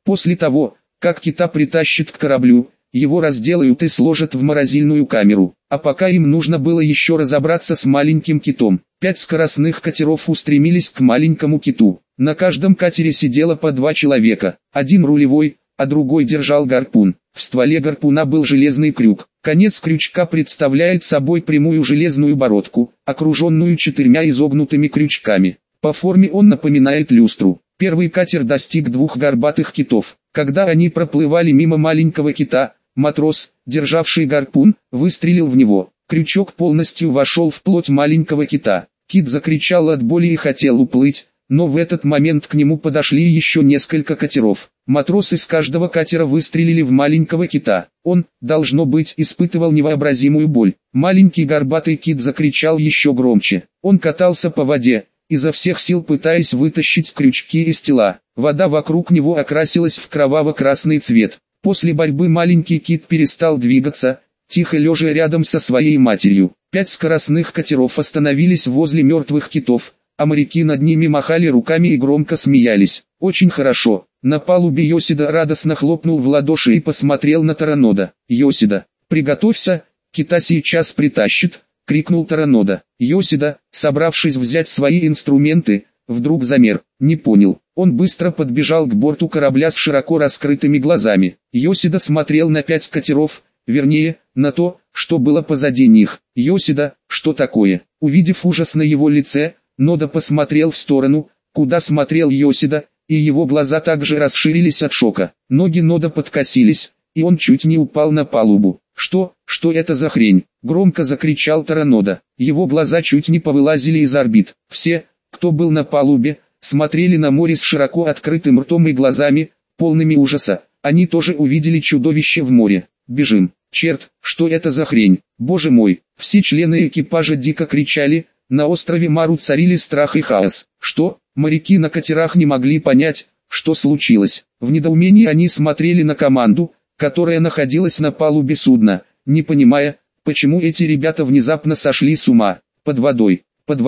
После того, как кита притащат к кораблю, его разделают и сложат в морозильную камеру. А пока им нужно было еще разобраться с маленьким китом. 5 скоростных катеров устремились к маленькому киту. На каждом катере сидело по 2 человека. Один рулевой, а другой держал гарпун. В стволе гарпуна был железный крюк. Конец крючка представляет собой прямую железную бородку, окруженную 4 изогнутыми крючками. По форме он напоминает люстру. Первый катер достиг 2 горбатых китов. Когда они проплывали мимо маленького кита, матрос, державший гарпун, выстрелил в него. Крючок полностью вошел в плоть маленького кита. Кит закричал от боли и хотел уплыть, но в этот момент к нему подошли еще несколько катеров. Матросы с каждого катера выстрелили в маленького кита. Он, должно быть, испытывал невообразимую боль. Маленький горбатый кит закричал еще громче. Он катался по воде, изо всех сил пытаясь вытащить крючки из тела. Вода вокруг него окрасилась в кроваво-красный цвет. После борьбы маленький кит перестал двигаться, тихо лежа рядом со своей матерью. 5 скоростных катеров остановились возле мертвых китов, а моряки над ними махали руками и громко смеялись. Очень хорошо. На палубе Йосида радостно хлопнул в ладоши и посмотрел на Торонода. «Йосида, приготовься, кита сейчас притащит!» — крикнул Торонода. Йосида, собравшись взять свои инструменты, вдруг замер, не понял. Он быстро подбежал к борту корабля с широко раскрытыми глазами. Йосида смотрел на 5 катеров, вернее, на то, что было позади них. «Йосида, что такое?» Увидев ужас на его лице, Нода посмотрел в сторону, куда смотрел Йосида, и его глаза также расширились от шока. Ноги Нода подкосились, и он чуть не упал на палубу. Что это за хрень?» — громко закричал Торонода. Его глаза чуть не повылазили из орбит. Все, кто был на палубе, смотрели на море с широко открытым ртом и глазами, полными ужаса. Они тоже увидели чудовище в море. «Бежим! Черт, что это за хрень? Боже мой!» Все члены экипажа дико кричали. На острове Мару царили страх и хаос. Что? Моряки на катерах не могли понять, что случилось. В недоумении они смотрели на команду, которая находилась на палубе судна, не понимая, почему эти ребята внезапно сошли с ума. Под водой,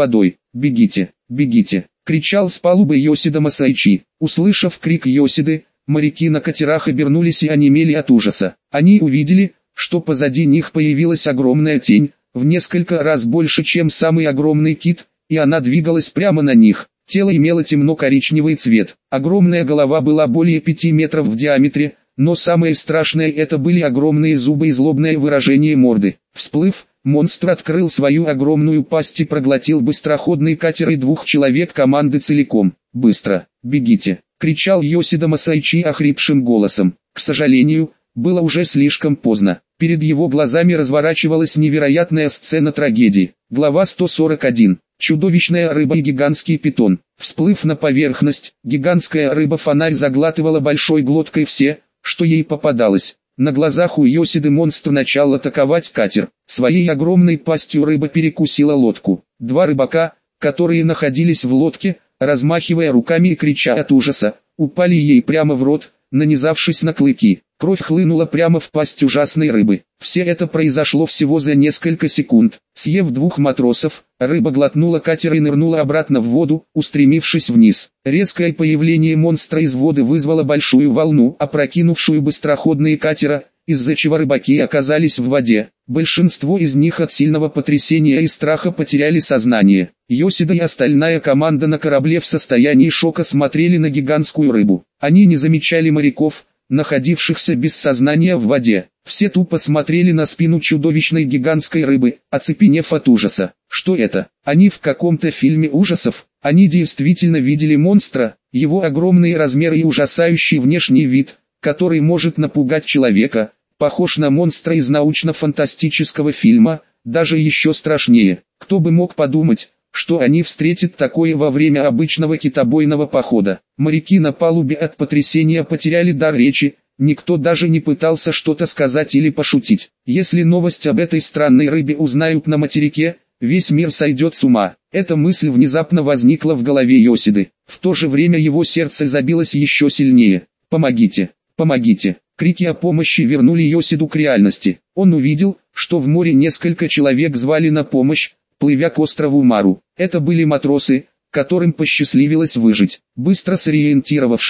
бегите, бегите!» — кричал с палубы Йосида Масайчи. Услышав крик Йосиды, моряки на катерах обернулись и онемели от ужаса. Они увидели, что позади них появилась огромная тень, в несколько раз больше, чем самый огромный кит, и она двигалась прямо на них. Тело имело темно-коричневый цвет. Огромная голова была более 5 метров в диаметре, но самое страшное это были огромные зубы и злобное выражение морды. Всплыв, монстр открыл свою огромную пасть и проглотил быстроходный катер и 2 человек команды целиком. «Быстро, бегите!» — кричал Йосида Масайчи охрипшим голосом. К сожалению, было уже слишком поздно. Перед его глазами разворачивалась невероятная сцена трагедии. Глава 141. Чудовищная рыба и гигантский питон. Всплыв на поверхность, гигантская рыба-фонарь заглатывала большой глоткой все, что ей попадалось. На глазах у Йосиды монстр начал атаковать катер. Своей огромной пастью рыба перекусила лодку. 2 рыбака, которые находились в лодке, размахивая руками и крича от ужаса, упали ей прямо в рот, нанизавшись на клыки. Кровь хлынула прямо в пасть ужасной рыбы. Все это произошло всего за несколько секунд. Съев 2 матросов, рыба глотнула катер и нырнула обратно в воду, устремившись вниз. Резкое появление монстра из воды вызвало большую волну, опрокинувшую быстроходные катера, из-за чего рыбаки оказались в воде. Большинство из них от сильного потрясения и страха потеряли сознание. Йосида и остальная команда на корабле в состоянии шока смотрели на гигантскую рыбу. Они не замечали моряков, находившихся без сознания в воде. Все тупо смотрели на спину чудовищной гигантской рыбы, оцепенев от ужаса. Что это? Они в каком-то фильме ужасов? Они действительно видели монстра, его огромные размеры и ужасающий внешний вид, который может напугать человека, похож на монстра из научно-фантастического фильма, даже еще страшнее. Кто бы мог подумать, что они встретят такое во время обычного китобойного похода. Моряки на палубе от потрясения потеряли дар речи, никто даже не пытался что-то сказать или пошутить. Если новость об этой странной рыбе узнают на материке, весь мир сойдет с ума. Эта мысль внезапно возникла в голове Йосиды. В то же время его сердце забилось еще сильнее. «Помогите! Помогите!» Крики о помощи вернули Йосиду к реальности. Он увидел, что в море несколько человек звали на помощь, плывя к острову Мару. Это были матросы, которым посчастливилось выжить. Быстро сориентировавшись,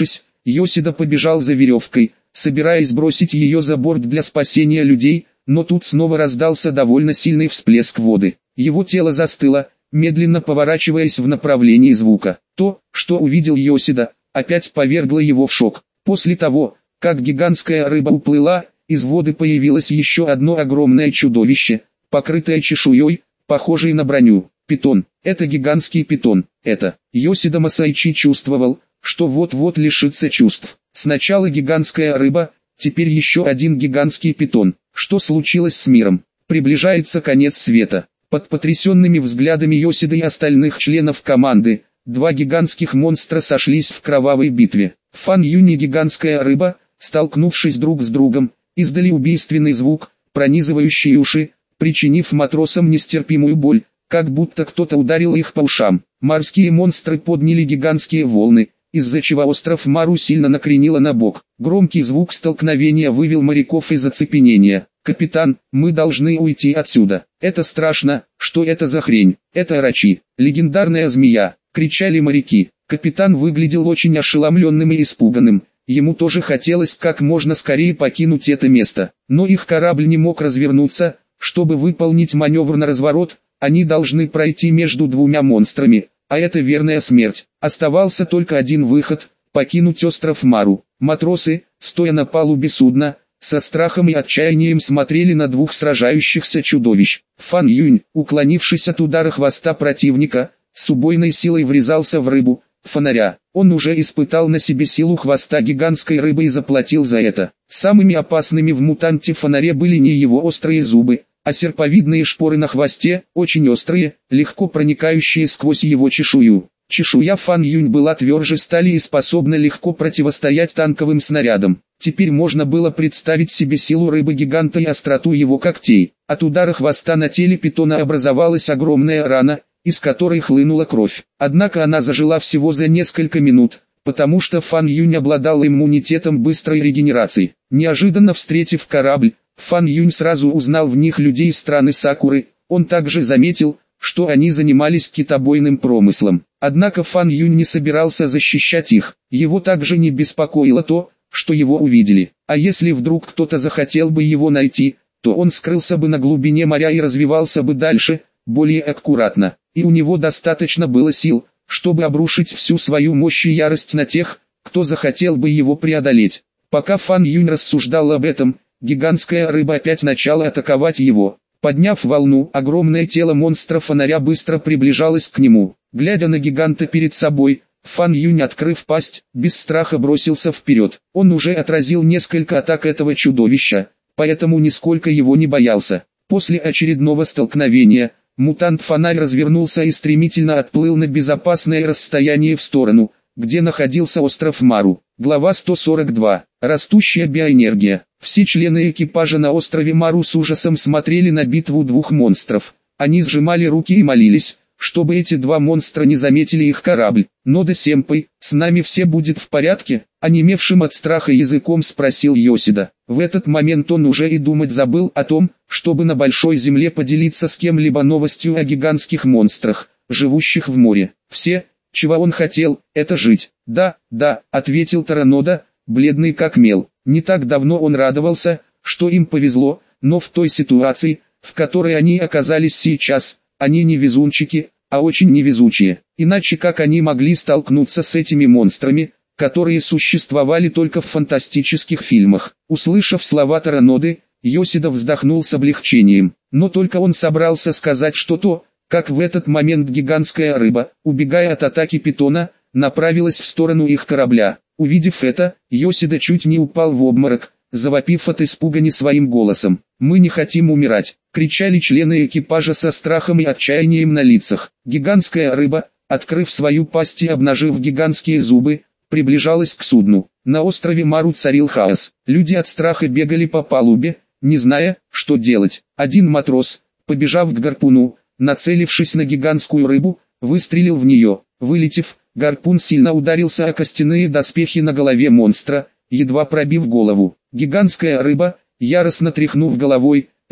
Йосида побежал за веревкой, собираясь бросить ее за борт для спасения людей, но тут снова раздался довольно сильный всплеск воды. Его тело застыло, медленно поворачиваясь в направлении звука. То, что увидел Йосида, опять повергло его в шок. После того, как гигантская рыба уплыла, из воды появилось еще одно огромное чудовище, покрытое чешуей, похожей на броню. Питон. Это гигантский питон. Йосида Масайчи чувствовал, что вот-вот лишится чувств. Сначала гигантская рыба, теперь еще один гигантский питон. Что случилось с миром? Приближается конец света. Под потрясенными взглядами Йосиды и остальных членов команды, два гигантских монстра сошлись в кровавой битве. Фан Юнь и гигантская рыба, столкнувшись друг с другом, издали убийственный звук, пронизывающий уши, причинив матросам нестерпимую боль, как будто кто-то ударил их по ушам. Морские монстры подняли гигантские волны, из-за чего остров Мару сильно накренило на бок. Громкий звук столкновения вывел моряков из оцепенения. «Капитан, мы должны уйти отсюда. Это страшно, что это за хрень? Это Орочи, легендарная змея!» — кричали моряки. Капитан выглядел очень ошеломленным и испуганным. Ему тоже хотелось как можно скорее покинуть это место. Но их корабль не мог развернуться, чтобы выполнить маневр на разворот, они должны пройти между двумя монстрами, а это верная смерть. Оставался только один выход — покинуть остров Мару. Матросы, стоя на палубе судна, со страхом и отчаянием смотрели на двух сражающихся чудовищ. Фан Юнь, уклонившись от удара хвоста противника, с убойной силой врезался в рыбу фонаря. Он уже испытал на себе силу хвоста гигантской рыбы и заплатил за это. Самыми опасными в мутанте фонаре были не его острые зубы, а серповидные шпоры на хвосте, очень острые, легко проникающие сквозь его чешую. Чешуя Фан Юнь была тверже стали и способна легко противостоять танковым снарядам. Теперь можно было представить себе силу рыбы-гиганта и остроту его когтей. От удара хвоста на теле питона образовалась огромная рана, из которой хлынула кровь. Однако она зажила всего за несколько минут, потому что Фан Юнь обладал иммунитетом быстрой регенерации. Неожиданно встретив корабль, Фан Юнь сразу узнал в них людей из страны Сакуры. Он также заметил, что они занимались китобойным промыслом. Однако Фан Юнь не собирался защищать их. Его также не беспокоило то, что его увидели. А если вдруг кто-то захотел бы его найти, то он скрылся бы на глубине моря и развивался бы дальше, более аккуратно. И у него достаточно было сил, чтобы обрушить всю свою мощь и ярость на тех, кто захотел бы его преодолеть. Пока Фан Юнь рассуждал об этом, гигантская рыба опять начала атаковать его. Подняв волну, огромное тело монстра фонаря быстро приближалось к нему. Глядя на гиганта перед собой, Фан Юнь, открыв пасть, без страха бросился вперед. Он уже отразил несколько атак этого чудовища, поэтому нисколько его не боялся. После очередного столкновения, мутант-фонарь развернулся и стремительно отплыл на безопасное расстояние в сторону, где находился остров Мару. Глава 142. Растущая биоэнергия. Все члены экипажа на острове Мару с ужасом смотрели на битву двух монстров. Они сжимали руки и молились, чтобы эти два монстра не заметили их корабль. «Нода Сэмпэй, с нами все будет в порядке?» — онемевшим от страха языком спросил Йосида. В этот момент он уже и думать забыл о том, чтобы на большой земле поделиться с кем-либо новостью о гигантских монстрах, живущих в море. Все, чего он хотел, это жить. «Да, да», — ответил Торонода, бледный как мел. Не так давно он радовался, что им повезло, но в той ситуации, в которой они оказались сейчас, они не везунчики, а очень невезучие. Иначе как они могли столкнуться с этими монстрами, которые существовали только в фантастических фильмах? Услышав слова Тороноды, Йосида вздохнул с облегчением. Но только он собрался сказать что-то, как в этот момент гигантская рыба, убегая от атаки питона, направилась в сторону их корабля. Увидев это, Йосида чуть не упал в обморок, завопив от испуга не своим голосом. «Мы не хотим умирать!» — кричали члены экипажа со страхом и отчаянием на лицах. Гигантская рыба, открыв свою пасть и обнажив гигантские зубы, приближалась к судну. На острове Мару царил хаос. Люди от страха бегали по палубе, не зная, что делать. Один матрос, побежав к гарпуну, нацелившись на гигантскую рыбу, выстрелил в нее. Вылетев, гарпун сильно ударился о костяные доспехи на голове монстра, едва пробив голову. Гигантская рыба, яростно тряхнув головой,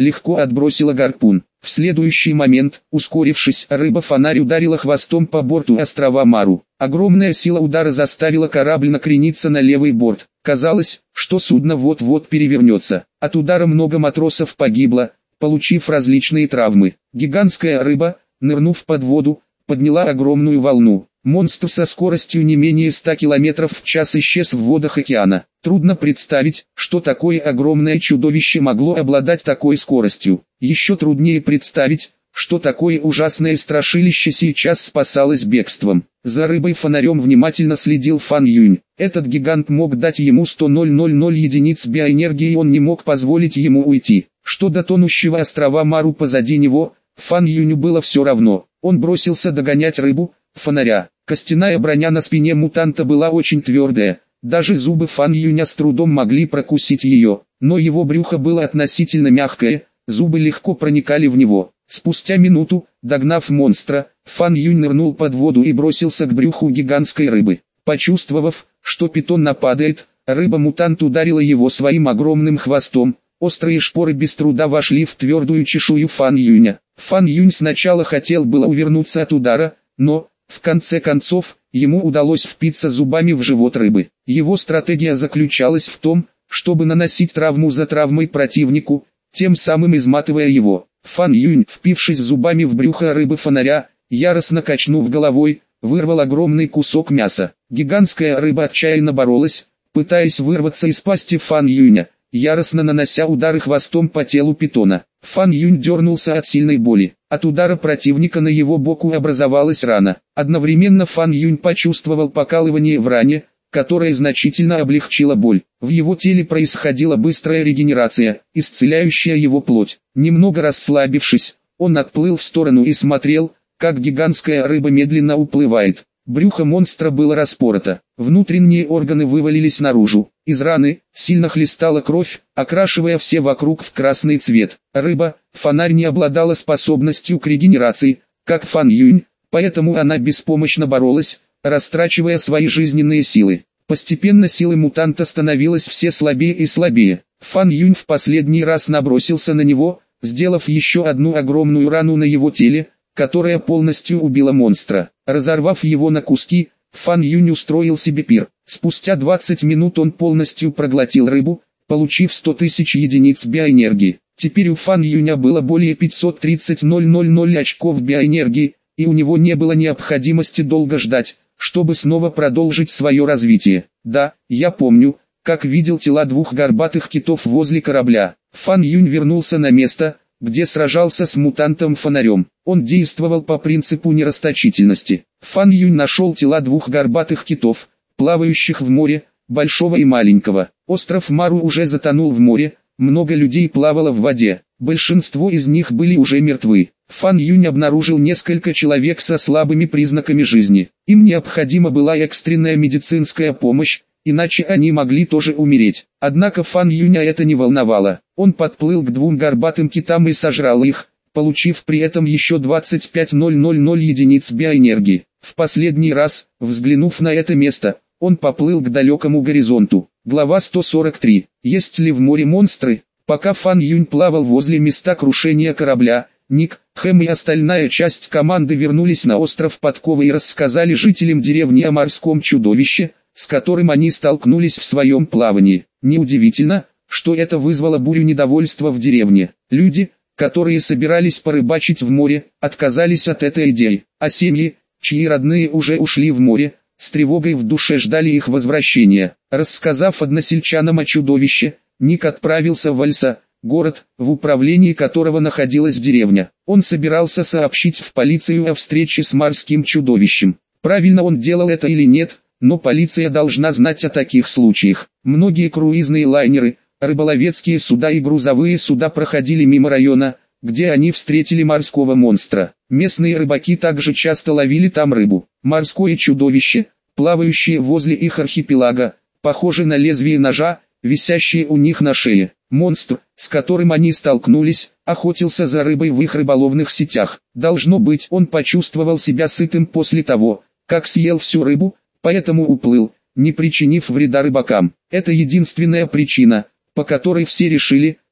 легко отбросила гарпун. В следующий момент, ускорившись, рыба-фонарь ударила хвостом по борту острова Мару. Огромная сила удара заставила корабль накрениться на левый борт. Казалось, что судно вот-вот перевернется. От удара много матросов погибло, получив различные травмы. Гигантская рыба, нырнув под воду, подняла огромную волну. Монстр со скоростью не менее 100 км в час исчез в водах океана. Трудно представить, что такое огромное чудовище могло обладать такой скоростью. Еще труднее представить, что такое ужасное страшилище сейчас спасалось бегством. За рыбой-фонарем внимательно следил Фан Юнь. Этот гигант мог дать ему 100 000 единиц биоэнергии, и он не мог позволить ему уйти. Что до тонущего острова Мару позади него, Фан Юню было все равно. Он бросился догонять рыбу-фонаря. Костяная броня на спине мутанта была очень твердая. Даже зубы Фан Юня с трудом могли прокусить ее, но его брюхо было относительно мягкое, зубы легко проникали в него. Спустя минуту, догнав монстра, Фан Юнь нырнул под воду и бросился к брюху гигантской рыбы. Почувствовав, что питон нападает, рыба-мутант ударила его своим огромным хвостом. Острые шпоры без труда вошли в твердую чешую Фан Юня. Фан Юнь сначала хотел было увернуться от удара, но, в конце концов, ему удалось впиться зубами в живот рыбы. Его стратегия заключалась в том, чтобы наносить травму за травмой противнику, тем самым изматывая его. Фан Юнь, впившись зубами в брюхо рыбы-фонаря, яростно качнув головой, вырвал огромный кусок мяса. Гигантская рыба отчаянно боролась, пытаясь вырваться из пасти Фан Юня, яростно нанося удары хвостом по телу питона. Фан Юнь дернулся от сильной боли. От удара противника на его боку образовалась рана. Одновременно Фан Юнь почувствовал покалывание в ране, которое значительно облегчило боль. В его теле происходила быстрая регенерация, исцеляющая его плоть. Немного расслабившись, он отплыл в сторону и смотрел, как гигантская рыба медленно уплывает. Брюхо монстра было распорото, внутренние органы вывалились наружу. Из раны сильно хлестала кровь, окрашивая все вокруг в красный цвет. Рыба-фонарь не обладала способностью к регенерации, как Фан Юнь, поэтому она беспомощно боролась, растрачивая свои жизненные силы. Постепенно силы мутанта становились все слабее и слабее. Фан Юнь в последний раз набросился на него, сделав еще одну огромную рану на его теле, которая полностью убила монстра. Разорвав его на куски, Фан Юнь устроил себе пир. Спустя 20 минут он полностью проглотил рыбу, получив 100 000 единиц биоэнергии. Теперь у Фан Юня было более 530 000 очков биоэнергии, и у него не было необходимости долго ждать, чтобы снова продолжить свое развитие. Да, я помню, как видел тела двух горбатых китов возле корабля. Фан Юнь вернулся на место, где сражался с мутантом-фонарем. Он действовал по принципу нерасточительности. Фан Юнь нашел тела двух горбатых китов, плавающих в море, большого и маленького. Остров Мару уже затонул в море, много людей плавало в воде. Большинство из них были уже мертвы. Фан Юнь обнаружил несколько человек со слабыми признаками жизни. Им необходима была экстренная медицинская помощь, иначе они могли тоже умереть. Однако Фан Юня это не волновало. Он подплыл к двум горбатым китам и сожрал их, получив при этом еще 25 000 единиц биоэнергии. В последний раз, взглянув на это место, он поплыл к далекому горизонту. Глава 143. Есть ли в море монстры? Пока Фан Юнь плавал возле места крушения корабля, Ник, Хэм и остальная часть команды вернулись на остров Подковы и рассказали жителям деревни о морском чудовище, с которым они столкнулись в своем плавании. Неудивительно, что это вызвало бурю недовольства в деревне. Люди, которые собирались порыбачить в море, отказались от этой идеи, а семьи, чьи родные уже ушли в море, с тревогой в душе ждали их возвращения. Рассказав односельчанам о чудовище, Ник отправился в Альса, город, в управлении которого находилась деревня. Он собирался сообщить в полицию о встрече с морским чудовищем. Правильно он делал это или нет, но полиция должна знать о таких случаях. Многие круизные лайнеры, рыболовецкие суда и грузовые суда проходили мимо района, где они встретили морского монстра. Местные рыбаки также часто ловили там рыбу. Морское чудовище, плавающее возле их архипелага, похоже на лезвие ножа, висящее у них на шее. Монстр, с которым они столкнулись, охотился за рыбой в их рыболовных сетях. Должно быть, он почувствовал себя сытым после того, как съел всю рыбу, поэтому уплыл, не причинив вреда рыбакам. Это единственная причина, по которой все решили,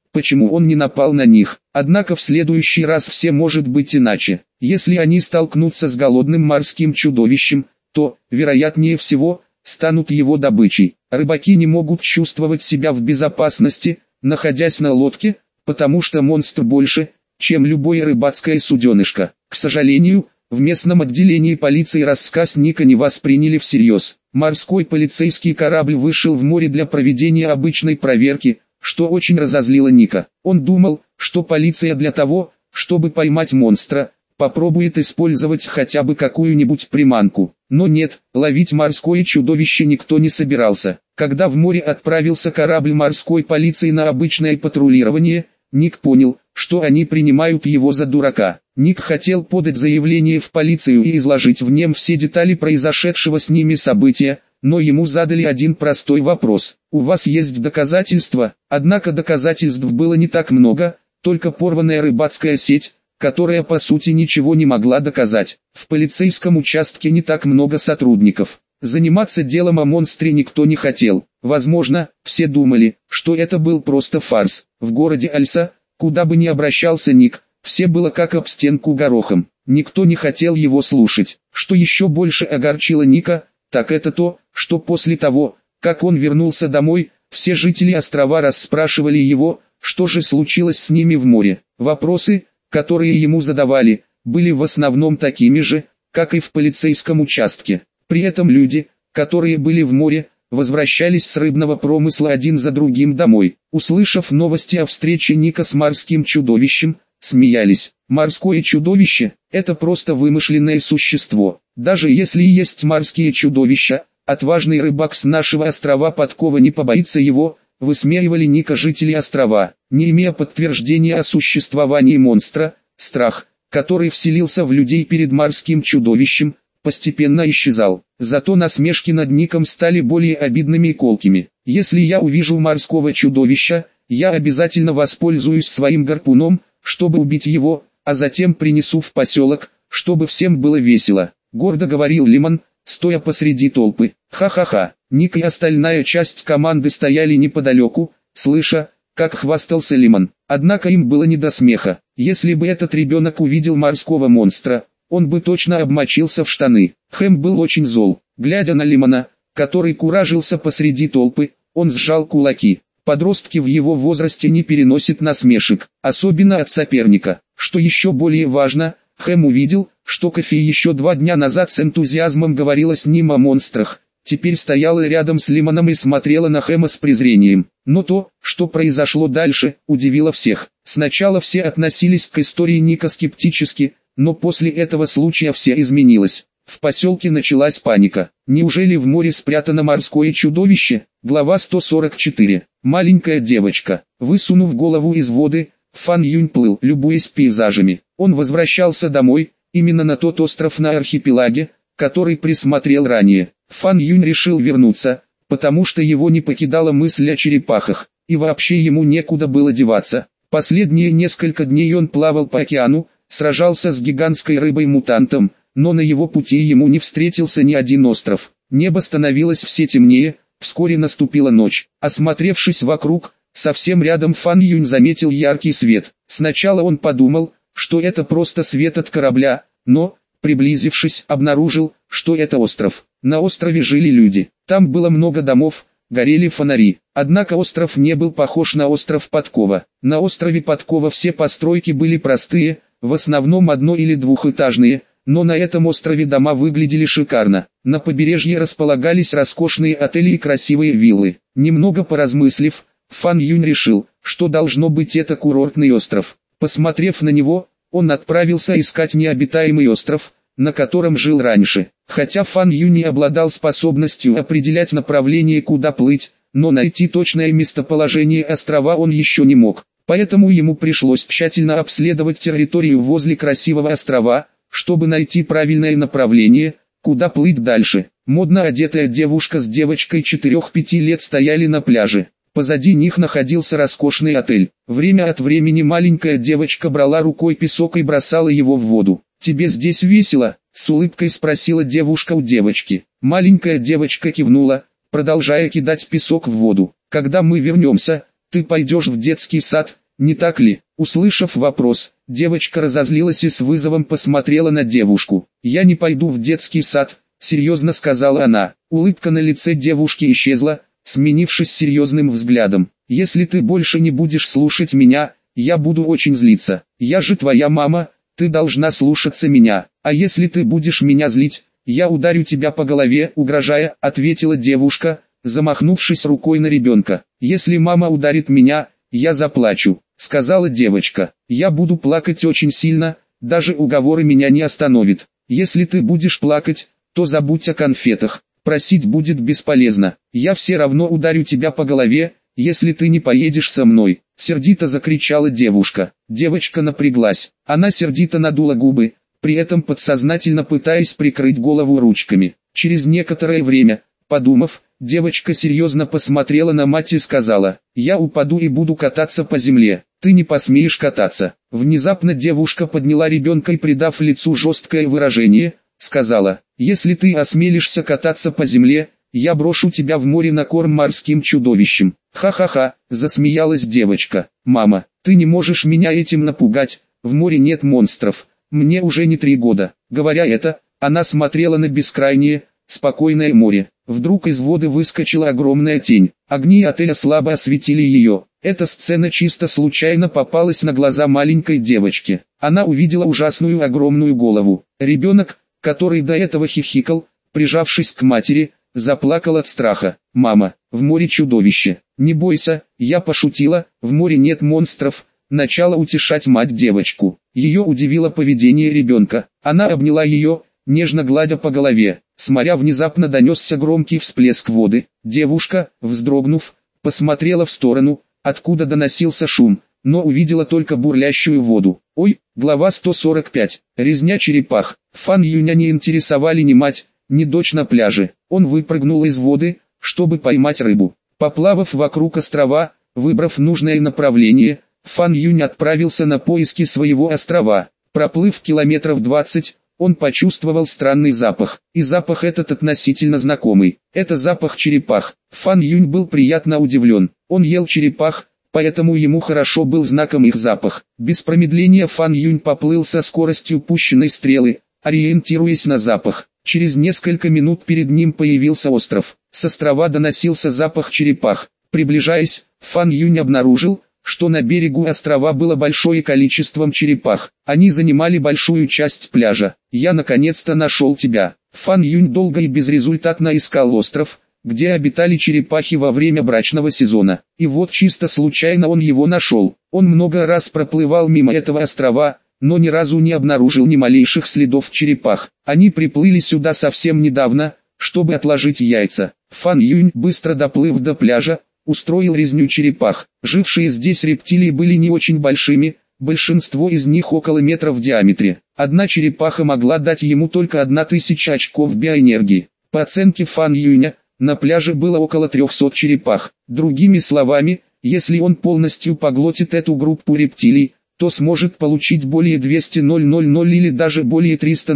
почему он не напал на них. Однако в следующий раз все может быть иначе. Если они столкнутся с голодным морским чудовищем, то, вероятнее всего, станут его добычей. Рыбаки не могут чувствовать себя в безопасности, находясь на лодке, потому что монстр больше, чем любое рыбацкое суденышко. К сожалению, в местном отделении полиции рассказ Ника не восприняли всерьез. Морской полицейский корабль вышел в море для проведения обычной проверки, что очень разозлило Ника. Он думал, что полиция для того, чтобы поймать монстра, попробует использовать хотя бы какую-нибудь приманку. Но нет, ловить морское чудовище никто не собирался. Когда в море отправился корабль морской полиции на обычное патрулирование, Ник понял, что они принимают его за дурака. Ник хотел подать заявление в полицию и изложить в нем все детали произошедшего с ними события, но ему задали один простой вопрос. «У вас есть доказательства?» Однако доказательств было не так много, только порванная рыбацкая сеть, которая по сути ничего не могла доказать. В полицейском участке не так много сотрудников. Заниматься делом о монстре никто не хотел. Возможно, все думали, что это был просто фарс. В городе Альса, куда бы ни обращался Ник, все было как об стенку горохом. Никто не хотел его слушать. Что еще больше огорчило Ника, так это то, что после того, как он вернулся домой, все жители острова расспрашивали его, что же случилось с ними в море. Вопросы, которые ему задавали, были в основном такими же, как и в полицейском участке. При этом люди, которые были в море, возвращались с рыбного промысла один за другим домой. Услышав новости о встрече Ника с морским чудовищем, смеялись. Морское чудовище – это просто вымышленное существо. Даже если есть морские чудовища, отважный рыбак с нашего острова Подкова не побоится его, высмеивали Ника жители острова. Не имея подтверждения о существовании монстра, страх, который вселился в людей перед морским чудовищем, постепенно исчезал. Зато насмешки над Ником стали более обидными и колкими. Если я увижу морского чудовища, я обязательно воспользуюсь своим гарпуном, чтобы убить его, а затем принесу в поселок, чтобы всем было весело. Гордо говорил Лимон, стоя посреди толпы. Ха-ха-ха. Ник и остальная часть команды стояли неподалеку, слыша, как хвастался Лимон. Однако им было не до смеха. Если бы этот ребенок увидел морского монстра, он бы точно обмочился в штаны. Хэм был очень зол. Глядя на Лимона, который куражился посреди толпы, он сжал кулаки. Подростки в его возрасте не переносят насмешек, особенно от соперника. Что еще более важно, Хэм увидел, что Кофи еще 2 дня назад с энтузиазмом говорила с ним о монстрах, теперь стояла рядом с Лимоном и смотрела на Хэма с презрением. Но то, что произошло дальше, удивило всех. Сначала все относились к истории Ника скептически, но после этого случая все изменилось. В поселке началась паника. Неужели в море спрятано морское чудовище? Глава 144. Маленькая девочка. Высунув голову из воды, Фан Юнь плыл, любуясь пейзажами. Он возвращался домой, именно на тот остров на архипелаге, который присмотрел ранее. Фан Юнь решил вернуться, потому что его не покидала мысль о черепахах, и вообще ему некуда было деваться. Последние несколько дней он плавал по океану, сражался с гигантской рыбой-мутантом, но на его пути ему не встретился ни один остров. Небо становилось все темнее, вскоре наступила ночь. Осмотревшись вокруг, совсем рядом Фан Юнь заметил яркий свет. Сначала он подумал, что это просто свет от корабля, но, приблизившись, обнаружил, что это остров. На острове жили люди. Там было много домов, горели фонари. Однако остров не был похож на остров Подкова. На острове Подкова все постройки были простые, в основном одно- или двухэтажные, но на этом острове дома выглядели шикарно. На побережье располагались роскошные отели и красивые виллы. Немного поразмыслив, Фан Юнь решил, что должно быть это курортный остров. Посмотрев на него, он отправился искать необитаемый остров, на котором жил раньше. Хотя Фан Юнь не обладал способностью определять направление, куда плыть, но найти точное местоположение острова он еще не мог. Поэтому ему пришлось тщательно обследовать территорию возле красивого острова, чтобы найти правильное направление, куда плыть дальше. Модно одетая девушка с девочкой 4-5 лет стояли на пляже. Позади них находился роскошный отель. Время от времени маленькая девочка брала рукой песок и бросала его в воду. «Тебе здесь весело?» — с улыбкой спросила девушка у девочки. Маленькая девочка кивнула, продолжая кидать песок в воду. «Когда мы вернемся, ты пойдешь в детский сад, не так ли? Услышав вопрос, девочка разозлилась и с вызовом посмотрела на девушку. «Я не пойду в детский сад», — серьезно сказала она. Улыбка на лице девушки исчезла, сменившись серьезным взглядом. «Если ты больше не будешь слушать меня, я буду очень злиться. Я же твоя мама, ты должна слушаться меня. А если ты будешь меня злить, я ударю тебя по голове», — угрожая, ответила девушка, замахнувшись рукой на ребенка. «Если мама ударит меня, я заплачу», — сказала девочка. «Я буду плакать очень сильно, даже уговоры меня не остановят. Если ты будешь плакать, то забудь о конфетах, просить будет бесполезно. Я все равно ударю тебя по голове, если ты не поедешь со мной», — сердито закричала девушка. Девочка напряглась, она сердито надула губы, при этом подсознательно пытаясь прикрыть голову ручками. Через некоторое время, подумав, девочка серьезно посмотрела на мать и сказала: «Я упаду и буду кататься по земле, ты не посмеешь кататься». Внезапно девушка подняла ребенка и, придав лицу жесткое выражение, сказала: «Если ты осмелишься кататься по земле, я брошу тебя в море на корм морским чудовищем». «Ха-ха-ха», засмеялась девочка. «Мама, ты не можешь меня этим напугать, в море нет монстров, мне уже не 3 года». Говоря это, она смотрела на бескрайнее, спокойное море. Вдруг из воды выскочила огромная тень. Огни отеля слабо осветили ее. Эта сцена чисто случайно попалась на глаза маленькой девочки. Она увидела ужасную огромную голову. Ребенок, который до этого хихикал, прижавшись к матери, заплакал от страха. «Мама, в море чудовище. Не бойся, я пошутила, в море нет монстров», начала утешать мать девочку. Ее удивило поведение ребенка. Она обняла ее, нежно гладя по голове. С моря внезапно донесся громкий всплеск воды. Девушка, вздрогнув, посмотрела в сторону, откуда доносился шум, но увидела только бурлящую воду. Ой, глава 145. Резня черепах. Фан Юня не интересовали ни мать, ни дочь на пляже. Он выпрыгнул из воды, чтобы поймать рыбу. Поплавав вокруг острова, выбрав нужное направление, Фан Юнь отправился на поиски своего острова. Проплыв километров 20, он почувствовал странный запах, и запах этот относительно знакомый. Это запах черепах. Фан Юнь был приятно удивлен. Он ел черепах, поэтому ему хорошо был знаком их запах. Без промедления Фан Юнь поплыл со скоростью пущенной стрелы, ориентируясь на запах. Через несколько минут перед ним появился остров. С острова доносился запах черепах. Приближаясь, Фан Юнь обнаружил, что на берегу острова было большое количество черепах. Они занимали большую часть пляжа. «Я наконец-то нашел тебя». Фан Юнь долго и безрезультатно искал остров, где обитали черепахи во время брачного сезона. И вот чисто случайно он его нашел. Он много раз проплывал мимо этого острова, но ни разу не обнаружил ни малейших следов черепах. Они приплыли сюда совсем недавно, чтобы отложить яйца. Фан Юнь, быстро доплыв до пляжа, устроил резню черепах. Жившие здесь рептилии были не очень большими, большинство из них около метра в диаметре. Одна черепаха могла дать ему только 1000 очков биоэнергии. По оценке Фан Юня, на пляже было около 300 черепах. Другими словами, если он полностью поглотит эту группу рептилий, то сможет получить более 200 или даже более 300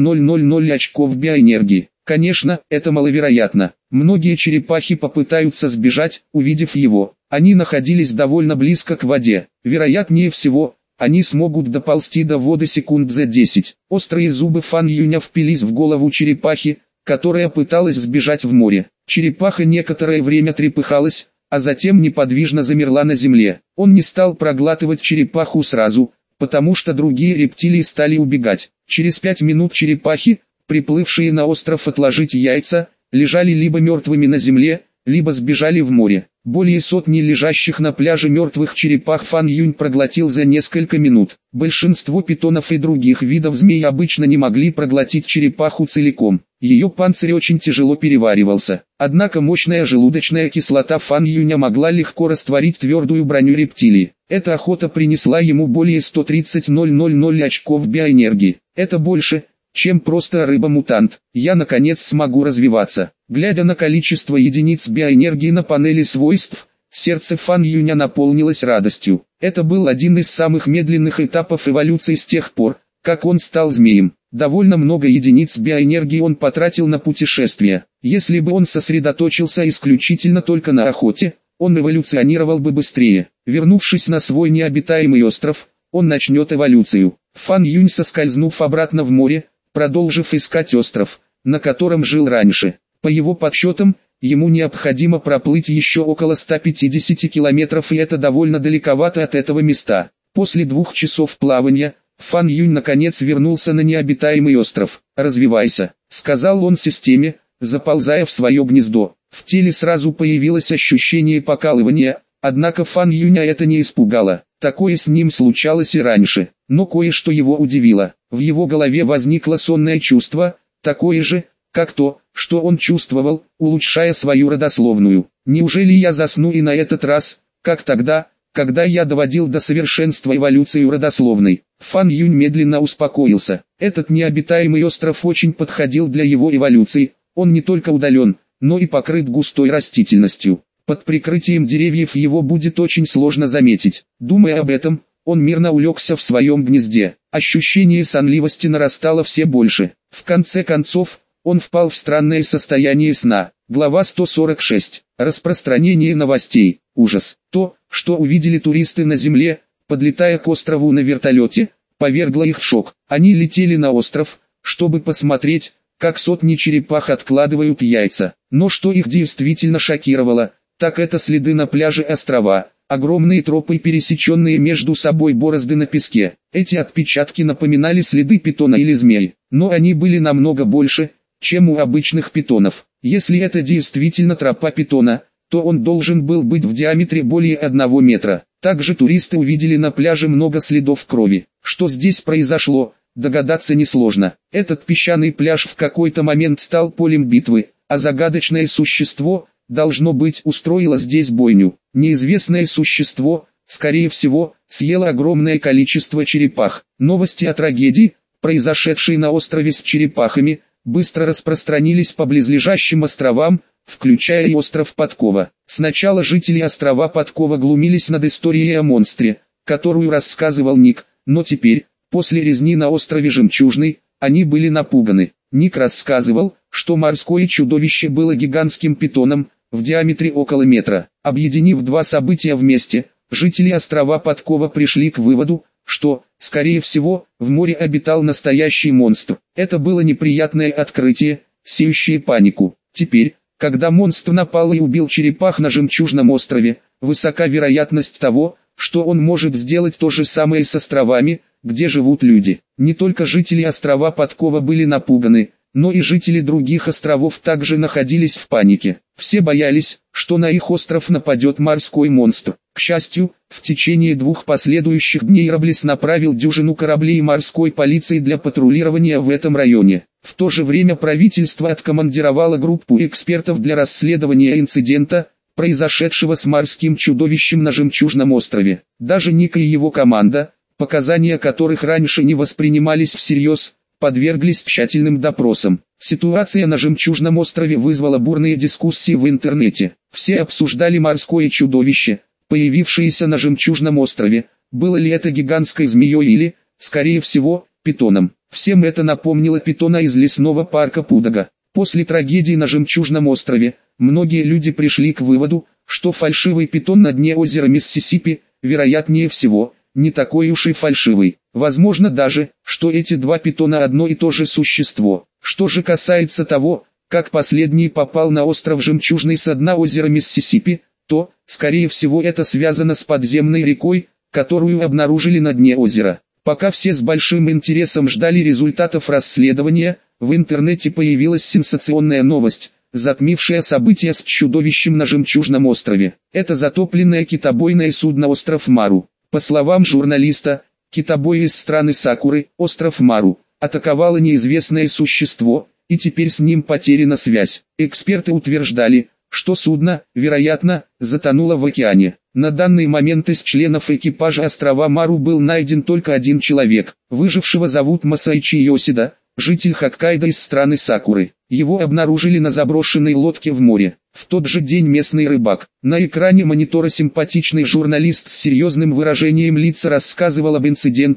очков биоэнергии. Конечно, это маловероятно. Многие черепахи попытаются сбежать, увидев его. Они находились довольно близко к воде. Вероятнее всего, они смогут доползти до воды секунд за 10. Острые зубы Фан Юня впились в голову черепахи, которая пыталась сбежать в море. Черепаха некоторое время трепыхалась, а затем неподвижно замерла на земле. Он не стал проглатывать черепаху сразу, потому что другие рептилии стали убегать. Через 5 минут черепахи, приплывшие на остров отложить яйца, лежали либо мертвыми на земле, либо сбежали в море. Более сотни лежащих на пляже мертвых черепах Фан Юнь проглотил за несколько минут. Большинство питонов и других видов змей обычно не могли проглотить черепаху целиком. Ее панцирь очень тяжело переваривался. Однако мощная желудочная кислота Фан Юня могла легко растворить твердую броню рептилии. Эта охота принесла ему более 130 очков биоэнергии. Это больше, чем просто рыба-мутант. Я наконец смогу развиваться. Глядя на количество единиц биоэнергии на панели свойств, сердце Фан Юня наполнилось радостью. Это был один из самых медленных этапов эволюции с тех пор, как он стал змеем. Довольно много единиц биоэнергии он потратил на путешествия. Если бы он сосредоточился исключительно только на охоте, он эволюционировал бы быстрее. Вернувшись на свой необитаемый остров, он начнет эволюцию. Фан Юнь, соскользнув обратно в море, продолжив искать остров, на котором жил раньше. По его подсчетам, ему необходимо проплыть еще около 150 километров, и это довольно далековато от этого места. После 2 часов плавания, Фан Юнь наконец вернулся на необитаемый остров. «Развивайся», — сказал он системе, заползая в свое гнездо. В теле сразу появилось ощущение покалывания, однако Фан Юня это не испугало. Такое с ним случалось и раньше, но кое-что его удивило. В его голове возникло сонное чувство, такое же, как то, что он чувствовал, улучшая свою родословную. «Неужели я засну и на этот раз, как тогда, когда я доводил до совершенства эволюцию родословной?» Фан Юнь медленно успокоился. Этот необитаемый остров очень подходил для его эволюции, он не только удален, но и покрыт густой растительностью. Под прикрытием деревьев его будет очень сложно заметить. Думая об этом, он мирно улегся в своем гнезде. Ощущение сонливости нарастало все больше. В конце концов, он впал в странное состояние сна. Глава 146. Распространение новостей. Ужас. То, что увидели туристы на земле, подлетая к острову на вертолете, повергло их в шок. Они летели на остров, чтобы посмотреть, как сотни черепах откладывают яйца. Но что их действительно шокировало, так это следы на пляже острова, огромные тропы, пересеченные между собой борозды на песке. Эти отпечатки напоминали следы питона или змей, но они были намного больше, чем у обычных питонов. Если это действительно тропа питона, то он должен был быть в диаметре более 1 метра. Также туристы увидели на пляже много следов крови. Что здесь произошло, догадаться несложно. Этот песчаный пляж в какой-то момент стал полем битвы, а загадочное существо, должно быть, устроило здесь бойню. Неизвестное существо, скорее всего, съело огромное количество черепах. Новости о трагедии, произошедшей на острове с черепахами, быстро распространились по близлежащим островам, включая и остров Подкова. Сначала жители острова Подкова глумились над историей о монстре, которую рассказывал Ник, но теперь, после резни на острове Жемчужный, они были напуганы. Ник рассказывал, что морское чудовище было гигантским питоном, в диаметре около метра. Объединив два события вместе, жители острова Подкова пришли к выводу, что, скорее всего, в море обитал настоящий монстр. Это было неприятное открытие, сеющее панику. Теперь, когда монстр напал и убил черепах на Жемчужном острове, высока вероятность того, что он может сделать то же самое с островами, где живут люди. Не только жители острова Подкова были напуганы, но и жители других островов также находились в панике. Все боялись, что на их остров нападет морской монстр. К счастью, в течение 2 последующих дней Раблес направил дюжину кораблей морской полиции для патрулирования в этом районе. В то же время правительство откомандировало группу экспертов для расследования инцидента, произошедшего с морским чудовищем на Жемчужном острове. Даже Ник и его команда, показания которых раньше не воспринимались всерьез, подверглись тщательным допросам. Ситуация на Жемчужном острове вызвала бурные дискуссии в интернете. Все обсуждали морское чудовище, появившееся на Жемчужном острове, было ли это гигантской змеей или, скорее всего, питоном. Всем это напомнило питона из лесного парка Пудога. После трагедии на Жемчужном острове, многие люди пришли к выводу, что фальшивый питон на дне озера Миссисипи, вероятнее всего, не такой уж и фальшивый. Возможно даже, что эти 2 питона одно и то же существо. Что же касается того, как последний попал на остров Жемчужный со дна озера Миссисипи, то, скорее всего, это связано с подземной рекой, которую обнаружили на дне озера. Пока все с большим интересом ждали результатов расследования, в интернете появилась сенсационная новость, затмившая события с чудовищем на Жемчужном острове. Это затопленное китобойное судно «Остров Мару». По словам журналиста, китобой из страны Сакуры, остров Мару, атаковало неизвестное существо, и теперь с ним потеряна связь. Эксперты утверждали, что судно, вероятно, затонуло в океане. На данный момент из членов экипажа острова Мару был найден только 1 человек. Выжившего зовут Масаичи Йосида, житель Хоккайдо из страны Сакуры. Его обнаружили на заброшенной лодке в море. В тот же день местный рыбак. На экране монитора симпатичный журналист с серьезным выражением лица рассказывал об инциденте,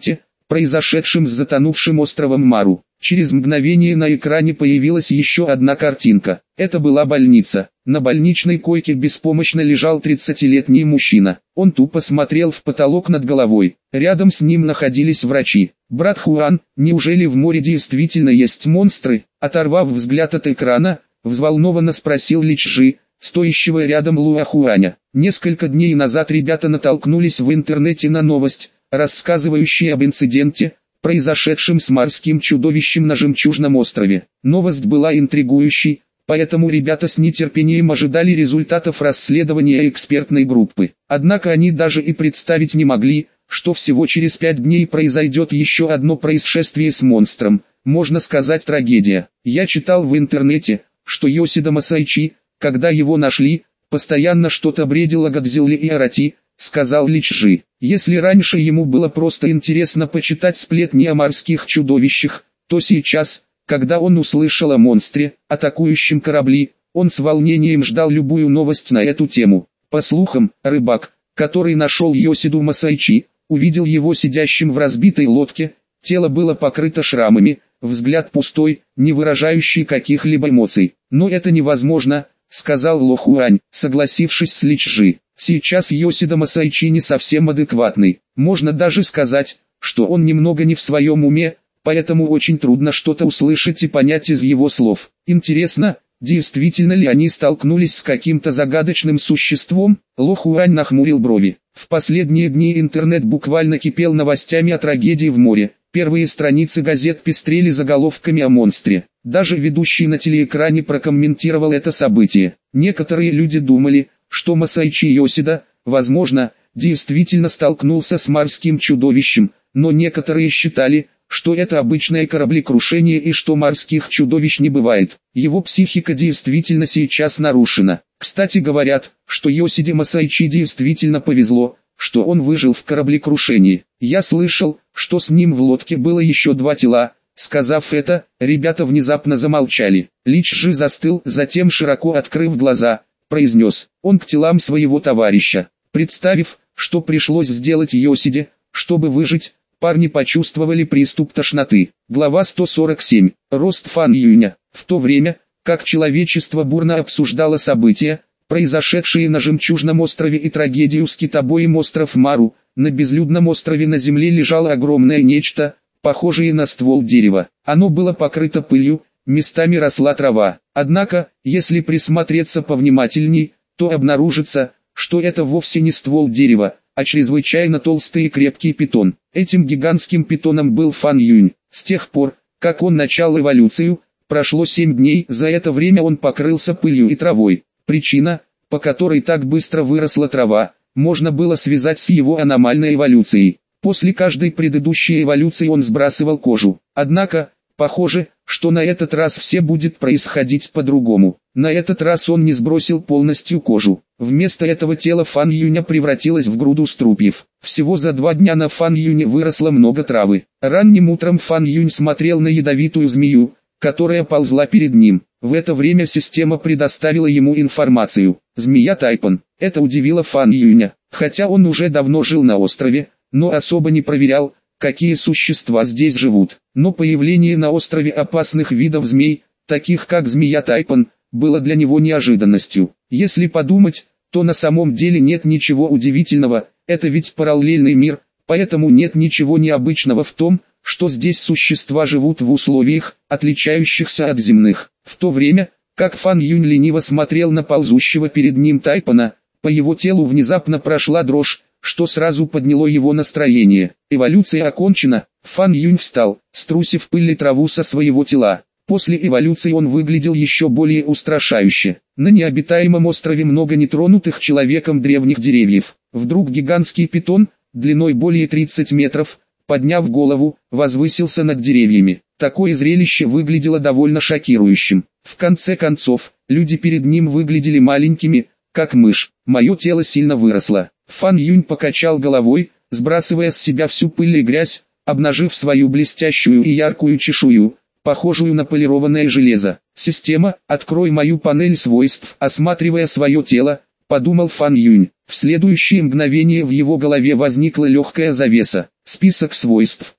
произошедшим с затонувшим островом Мару. Через мгновение на экране появилась еще одна картинка. Это была больница. На больничной койке беспомощно лежал 30-летний мужчина. Он тупо смотрел в потолок над головой. Рядом с ним находились врачи. «Брат Хуан, неужели в море действительно есть монстры?» Оторвав взгляд от экрана, взволнованно спросил Ли Чжи, стоящего рядом Луа Хуаня. Несколько дней назад ребята натолкнулись в интернете на новость, рассказывающую об инциденте, произошедшем с морским чудовищем на Жемчужном острове. Новость была интригующей, поэтому ребята с нетерпением ожидали результатов расследования экспертной группы. Однако они даже и представить не могли, что всего через 5 дней произойдет еще одно происшествие с монстром, можно сказать трагедия. Я читал в интернете, что Йосида Масайчи, когда его нашли, постоянно что-то бредил о Годзилле и Арати, сказал Ли Чжи. Если раньше ему было просто интересно почитать сплетни о морских чудовищах, то сейчас, когда он услышал о монстре, атакующем корабли, он с волнением ждал любую новость на эту тему. По слухам, рыбак, который нашел Йосиду Масайчи, увидел его сидящим в разбитой лодке, тело было покрыто шрамами, взгляд пустой, не выражающий каких-либо эмоций. «Но это невозможно», — сказал Ло Хуань, согласившись с Ли Чжи. Сейчас Йосида Масайчи не совсем адекватный. Можно даже сказать, что он немного не в своем уме, поэтому очень трудно что-то услышать и понять из его слов. Интересно, действительно ли они столкнулись с каким-то загадочным существом? Ло Хуань нахмурил брови. В последние дни интернет буквально кипел новостями о трагедии в море. Первые страницы газет пестрели заголовками о монстре. Даже ведущий на телеэкране прокомментировал это событие. Некоторые люди думали, что Масайчи Йосида, возможно, действительно столкнулся с морским чудовищем, но некоторые считали, что это обычное кораблекрушение и что морских чудовищ не бывает. Его психика действительно сейчас нарушена. Кстати, говорят, что Йосиде Масайчи действительно повезло, что он выжил в кораблекрушении. Я слышал, что с ним в лодке было еще 2 тела. Сказав это, ребята внезапно замолчали. Ли Чжи застыл, затем широко открыв глаза, произнес: «Он к телам своего товарища». Представив, что пришлось сделать Йосиде, чтобы выжить, парни почувствовали приступ тошноты. Глава 147. Рост Фан Юня. В то время, как человечество бурно обсуждало события, произошедшие на Жемчужном острове и трагедию с китобоем остров Мару, на безлюдном острове на земле лежало огромное нечто, похожее на ствол дерева. Оно было покрыто пылью, местами росла трава. Однако, если присмотреться повнимательней, то обнаружится, что это вовсе не ствол дерева, а чрезвычайно толстый и крепкий питон. Этим гигантским питоном был Фан Юнь. С тех пор, как он начал эволюцию, прошло 7 дней, за это время он покрылся пылью и травой. Причина, по которой так быстро выросла трава, можно было связать с его аномальной эволюцией. После каждой предыдущей эволюции он сбрасывал кожу. Однако, похоже, что на этот раз все будет происходить по-другому. На этот раз он не сбросил полностью кожу. Вместо этого тело Фан Юня превратилось в груду струпьев. Всего за 2 дня на Фан Юне выросло много травы. Ранним утром Фан Юнь смотрел на ядовитую змею, которая ползла перед ним. В это время система предоставила ему информацию. Змея Тайпан. Это удивило Фан Юня. Хотя он уже давно жил на острове, но особо не проверял, какие существа здесь живут. Но появление на острове опасных видов змей, таких как змея Тайпан, было для него неожиданностью. Если подумать, то на самом деле нет ничего удивительного, это ведь параллельный мир, поэтому нет ничего необычного в том, что здесь существа живут в условиях, отличающихся от земных. В то время, как Фан Юнь лениво смотрел на ползущего перед ним Тайпана, по его телу внезапно прошла дрожь, что сразу подняло его настроение. Эволюция окончена. Фан Юнь встал, струсив пыль и траву со своего тела. После эволюции он выглядел еще более устрашающе. На необитаемом острове много нетронутых человеком древних деревьев. Вдруг гигантский питон, длиной более 30 метров, подняв голову, возвысился над деревьями. Такое зрелище выглядело довольно шокирующим. В конце концов, люди перед ним выглядели маленькими, как мышь. Мое тело сильно выросло. Фан Юнь покачал головой, сбрасывая с себя всю пыль и грязь, обнажив свою блестящую и яркую чешую, похожую на полированное железо. «Система, открой мою панель свойств», осматривая свое тело, подумал Фан Юнь. В следующее мгновение в его голове возникла легкая завеса. Список свойств.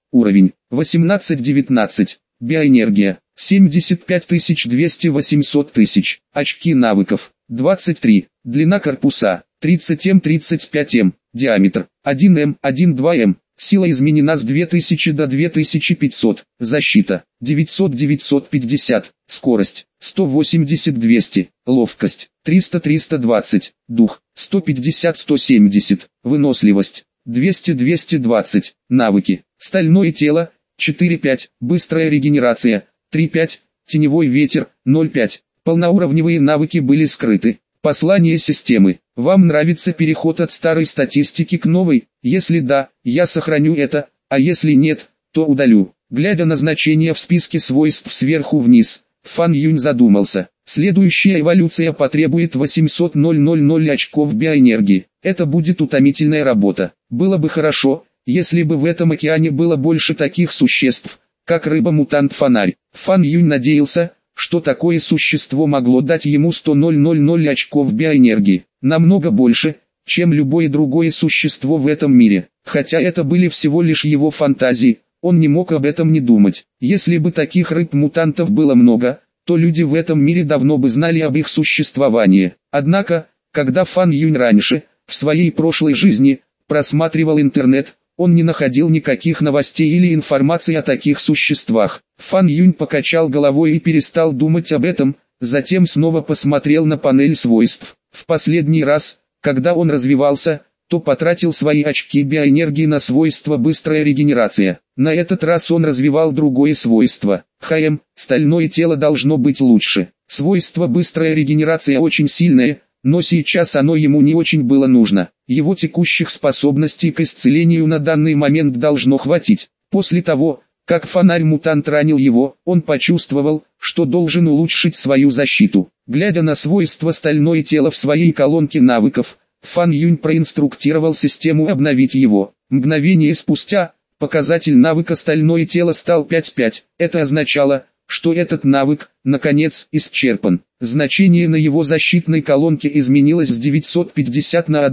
Уровень 18-19. Биоэнергия 75 800 тысяч. Очки навыков 23. Длина корпуса 30 м, диаметр 1 м, 1-2 м. Сила изменена с 2000 до 2500. Защита 900-950. Скорость 180-200. Ловкость 300-320. Дух 150-170. Выносливость 200-220. Навыки. Стальное тело 4-5. Быстрая регенерация 3-5. Теневой ветер 0-5. Полноуровневые навыки были скрыты. Послание системы. Вам нравится переход от старой статистики к новой? Если да, я сохраню это, а если нет, то удалю. Глядя на значения в списке свойств сверху вниз, Фан Юнь задумался. Следующая эволюция потребует 800 000 очков биоэнергии. Это будет утомительная работа. Было бы хорошо, если бы в этом океане было больше таких существ, как рыба-мутант-фонарь. Фан Юнь надеялся, что такое существо могло дать ему 100 000 очков биоэнергии. Намного больше, чем любое другое существо в этом мире. Хотя это были всего лишь его фантазии, он не мог об этом не думать. Если бы таких рыб-мутантов было много, то люди в этом мире давно бы знали об их существовании. Однако, когда Фан Юнь раньше, в своей прошлой жизни, просматривал интернет, он не находил никаких новостей или информации о таких существах. Фан Юнь покачал головой и перестал думать об этом, затем снова посмотрел на панель свойств. В последний раз, когда он развивался, то потратил свои очки биоэнергии на свойство быстрая регенерация. На этот раз он развивал другое свойство. ХМ, стальное тело должно быть лучше. Свойство быстрая регенерация очень сильное, но сейчас оно ему не очень было нужно. Его текущих способностей к исцелению на данный момент должно хватить. После того, как фонарь-мутант ранил его, он почувствовал, что должен улучшить свою защиту. Глядя на свойства стальное тело в своей колонке навыков, Фан Юнь проинструктировал систему обновить его. Мгновение спустя, показатель навыка стальное тело стал 5-5. Это означало, что этот навык, наконец, исчерпан. Значение на его защитной колонке изменилось с 950 на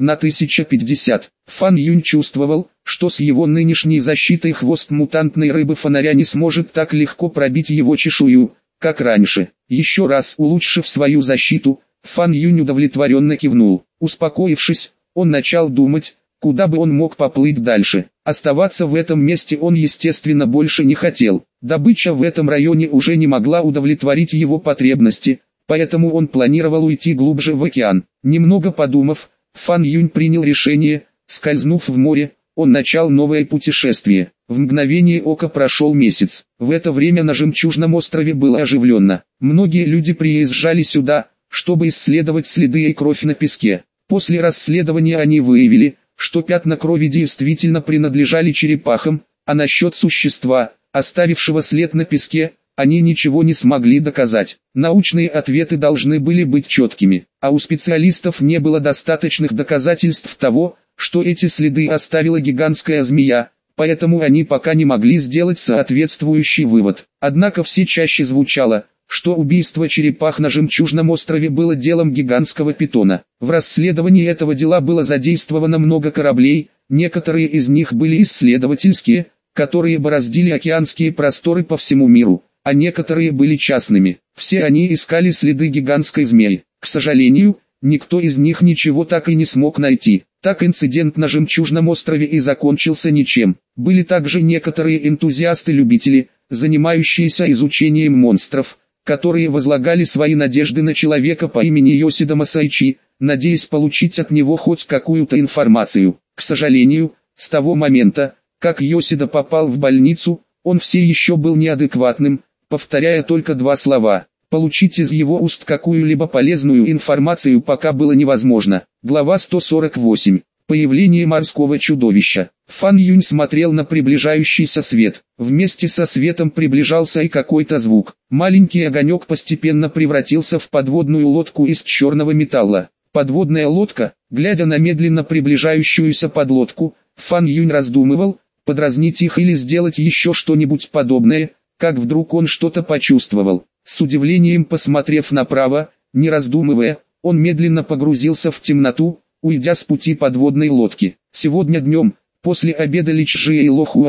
1050. Фан Юнь чувствовал, что с его нынешней защитой хвост мутантной рыбы-фонаря не сможет так легко пробить его чешую, как раньше. Еще раз улучшив свою защиту, Фан Юнь удовлетворенно кивнул. Успокоившись, он начал думать, куда бы он мог поплыть дальше. Оставаться в этом месте он естественно больше не хотел. Добыча в этом районе уже не могла удовлетворить его потребности, поэтому он планировал уйти глубже в океан. Немного подумав, Фан Юнь принял решение, скользнув в море, он начал новое путешествие. В мгновение ока прошел месяц. В это время на Жемчужном острове было оживленно. Многие люди приезжали сюда, чтобы исследовать следы и кровь на песке. После расследования они выявили, что пятна крови действительно принадлежали черепахам, а насчет существа, оставившего след на песке, они ничего не смогли доказать. Научные ответы должны были быть четкими, а у специалистов не было достаточных доказательств того, что эти следы оставила гигантская змея, поэтому они пока не могли сделать соответствующий вывод. Однако все чаще звучало, что убийство черепах на Жемчужном острове было делом гигантского питона. В расследовании этого дела было задействовано много кораблей, некоторые из них были исследовательские, которые бороздили океанские просторы по всему миру, а некоторые были частными. Все они искали следы гигантской змеи. К сожалению, никто из них ничего так и не смог найти. Так инцидент на Жемчужном острове и закончился ничем. Были также некоторые энтузиасты-любители, занимающиеся изучением монстров, которые возлагали свои надежды на человека по имени Йосида Масайчи, надеясь получить от него хоть какую-то информацию. К сожалению, с того момента, как Йосида попал в больницу, он все еще был неадекватным, повторяя только два слова. Получить из его уст какую-либо полезную информацию пока было невозможно. Глава 148. Появление морского чудовища. Фан Юнь смотрел на приближающийся свет. Вместе со светом приближался и какой-то звук. Маленький огонек постепенно превратился в подводную лодку из черного металла. Подводная лодка, глядя на медленно приближающуюся подлодку, Фан Юнь раздумывал, подразнить их или сделать еще что-нибудь подобное, как вдруг он что-то почувствовал. С удивлением посмотрев направо, не раздумывая, он медленно погрузился в темноту, уйдя с пути подводной лодки. Сегодня днем, после обеда Ли Чжи и Ло Хуань,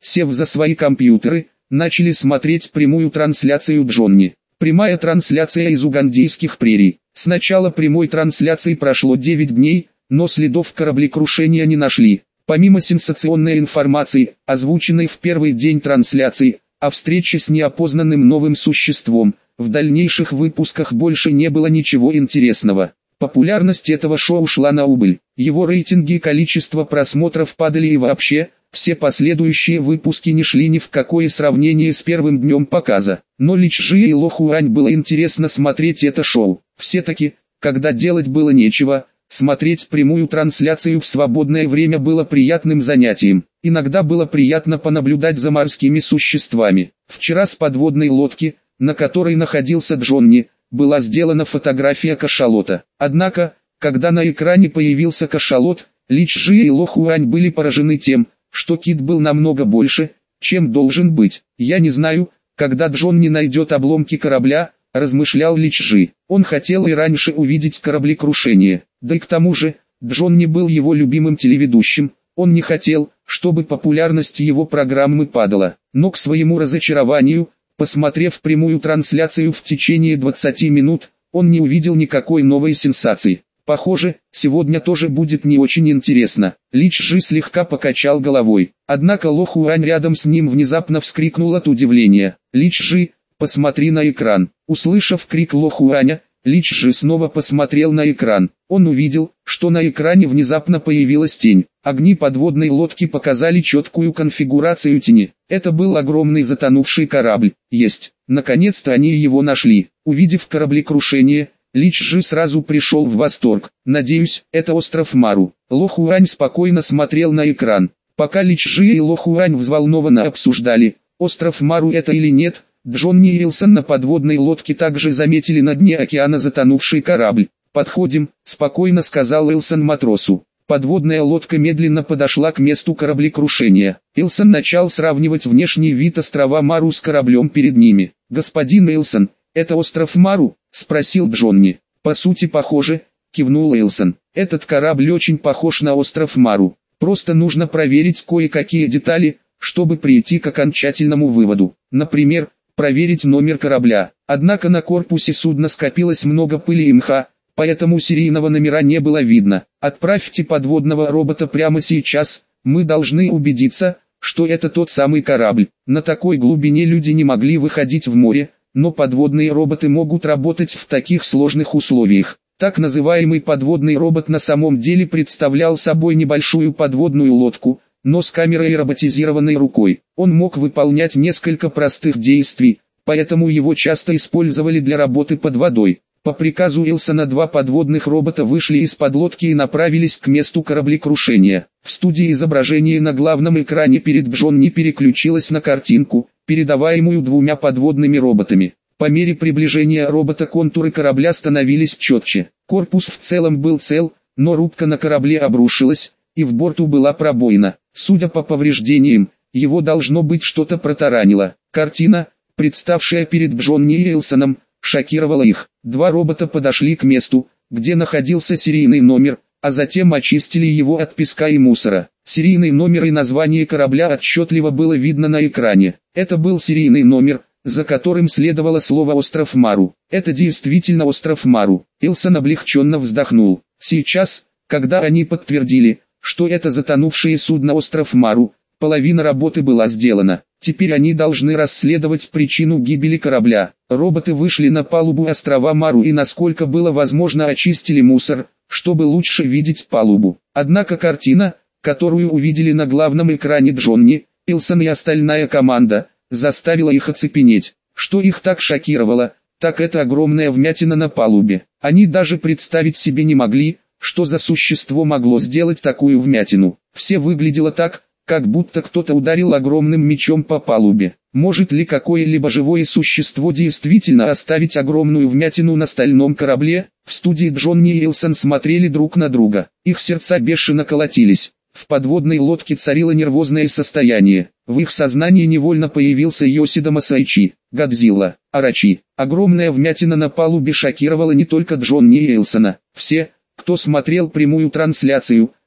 сев за свои компьютеры, начали смотреть прямую трансляцию Джонни. Прямая трансляция из угандийских прерий. С начала прямой трансляции прошло 9 дней, но следов кораблекрушения не нашли. Помимо сенсационной информации, озвученной в первый день трансляции, о встрече с неопознанным новым существом, в дальнейших выпусках больше не было ничего интересного. Популярность этого шоу шла на убыль. Его рейтинги и количество просмотров падали и вообще, все последующие выпуски не шли ни в какое сравнение с первым днем показа. Но Ли Чжи и Ло Хуань было интересно смотреть это шоу. Все-таки, когда делать было нечего, смотреть прямую трансляцию в свободное время было приятным занятием. Иногда было приятно понаблюдать за морскими существами. Вчера с подводной лодки, на которой находился Джонни, была сделана фотография кашалота. Однако, когда на экране появился кашалот, Ли Чжи и Ло Хуань были поражены тем, что кит был намного больше, чем должен быть. «Я не знаю, когда Джонни найдет обломки корабля», — размышлял Ли Чжи. Он хотел и раньше увидеть кораблекрушение. Да и к тому же, Джонни был его любимым телеведущим. Он не хотел, чтобы популярность его программы падала. Но к своему разочарованию, посмотрев прямую трансляцию в течение 20 минут, он не увидел никакой новой сенсации. Похоже, сегодня тоже будет не очень интересно. Ли Чжи слегка покачал головой. Однако Ло Хуань рядом с ним внезапно вскрикнул от удивления. «Ли Чжи, посмотри на экран». Услышав крик Ло Хуаня, Ли Чжи снова посмотрел на экран. Он увидел, что на экране внезапно появилась тень. Огни подводной лодки показали четкую конфигурацию тени. Это был огромный затонувший корабль. Есть. Наконец-то они его нашли. Увидев кораблекрушение, Ли Чжи сразу пришел в восторг. «Надеюсь, это остров Мару». Ло Хуань спокойно смотрел на экран. Пока Ли Чжи и Ло Хуань взволнованно обсуждали, остров Мару это или нет, Джонни и Илсон на подводной лодке также заметили на дне океана затонувший корабль. «Подходим», — спокойно сказал Илсон матросу. Подводная лодка медленно подошла к месту кораблекрушения. Илсон начал сравнивать внешний вид острова Мару с кораблем перед ними. «Господин Илсон, это остров Мару?» — спросил Джонни. «По сути похоже», — кивнул Илсон. «Этот корабль очень похож на остров Мару. Просто нужно проверить кое-какие детали, чтобы прийти к окончательному выводу. Например, проверить номер корабля. Однако на корпусе судна скопилось много пыли и мха, поэтому серийного номера не было видно. Отправьте подводного робота прямо сейчас, мы должны убедиться, что это тот самый корабль». На такой глубине люди не могли выходить в море, но подводные роботы могут работать в таких сложных условиях. Так называемый подводный робот на самом деле представлял собой небольшую подводную лодку, но с камерой и роботизированной рукой. Он мог выполнять несколько простых действий, поэтому его часто использовали для работы под водой. По приказу Илсона 2 подводных робота вышли из-под лодки и направились к месту кораблекрушения. В студии изображение на главном экране перед Джонни переключилось на картинку, передаваемую 2 подводными роботами. По мере приближения робота контуры корабля становились четче. Корпус в целом был цел, но рубка на корабле обрушилась, и в борту была пробоина. Судя по повреждениям, его должно быть что-то протаранило. Картина, представшая перед Джонни и Илсоном, шокировала их. 2 робота подошли к месту, где находился серийный номер, а затем очистили его от песка и мусора. Серийный номер и название корабля отчетливо было видно на экране. Это был серийный номер, за которым следовало слово «Остров Мару». Это действительно остров Мару. Илсон облегченно вздохнул. Сейчас, когда они подтвердили, что это затонувшее судно «Остров Мару», половина работы была сделана. Теперь они должны расследовать причину гибели корабля. Роботы вышли на палубу острова Мару и насколько было возможно очистили мусор, чтобы лучше видеть палубу. Однако картина, которую увидели на главном экране Джонни, Илсон и остальная команда, заставила их оцепенеть. Что их так шокировало, так это огромная вмятина на палубе. Они даже представить себе не могли, что за существо могло сделать такую вмятину. Все выглядело так, как будто кто-то ударил огромным мечом по палубе. Может ли какое-либо живое существо действительно оставить огромную вмятину на стальном корабле? В студии Джонни и Илсон смотрели друг на друга. Их сердца бешено колотились. В подводной лодке царило нервозное состояние. В их сознании невольно появился Йосида Масайчи, Годзилла, Арачи. Огромная вмятина на палубе шокировала не только Джонни и Илсона. Все, кто смотрел прямую трансляцию,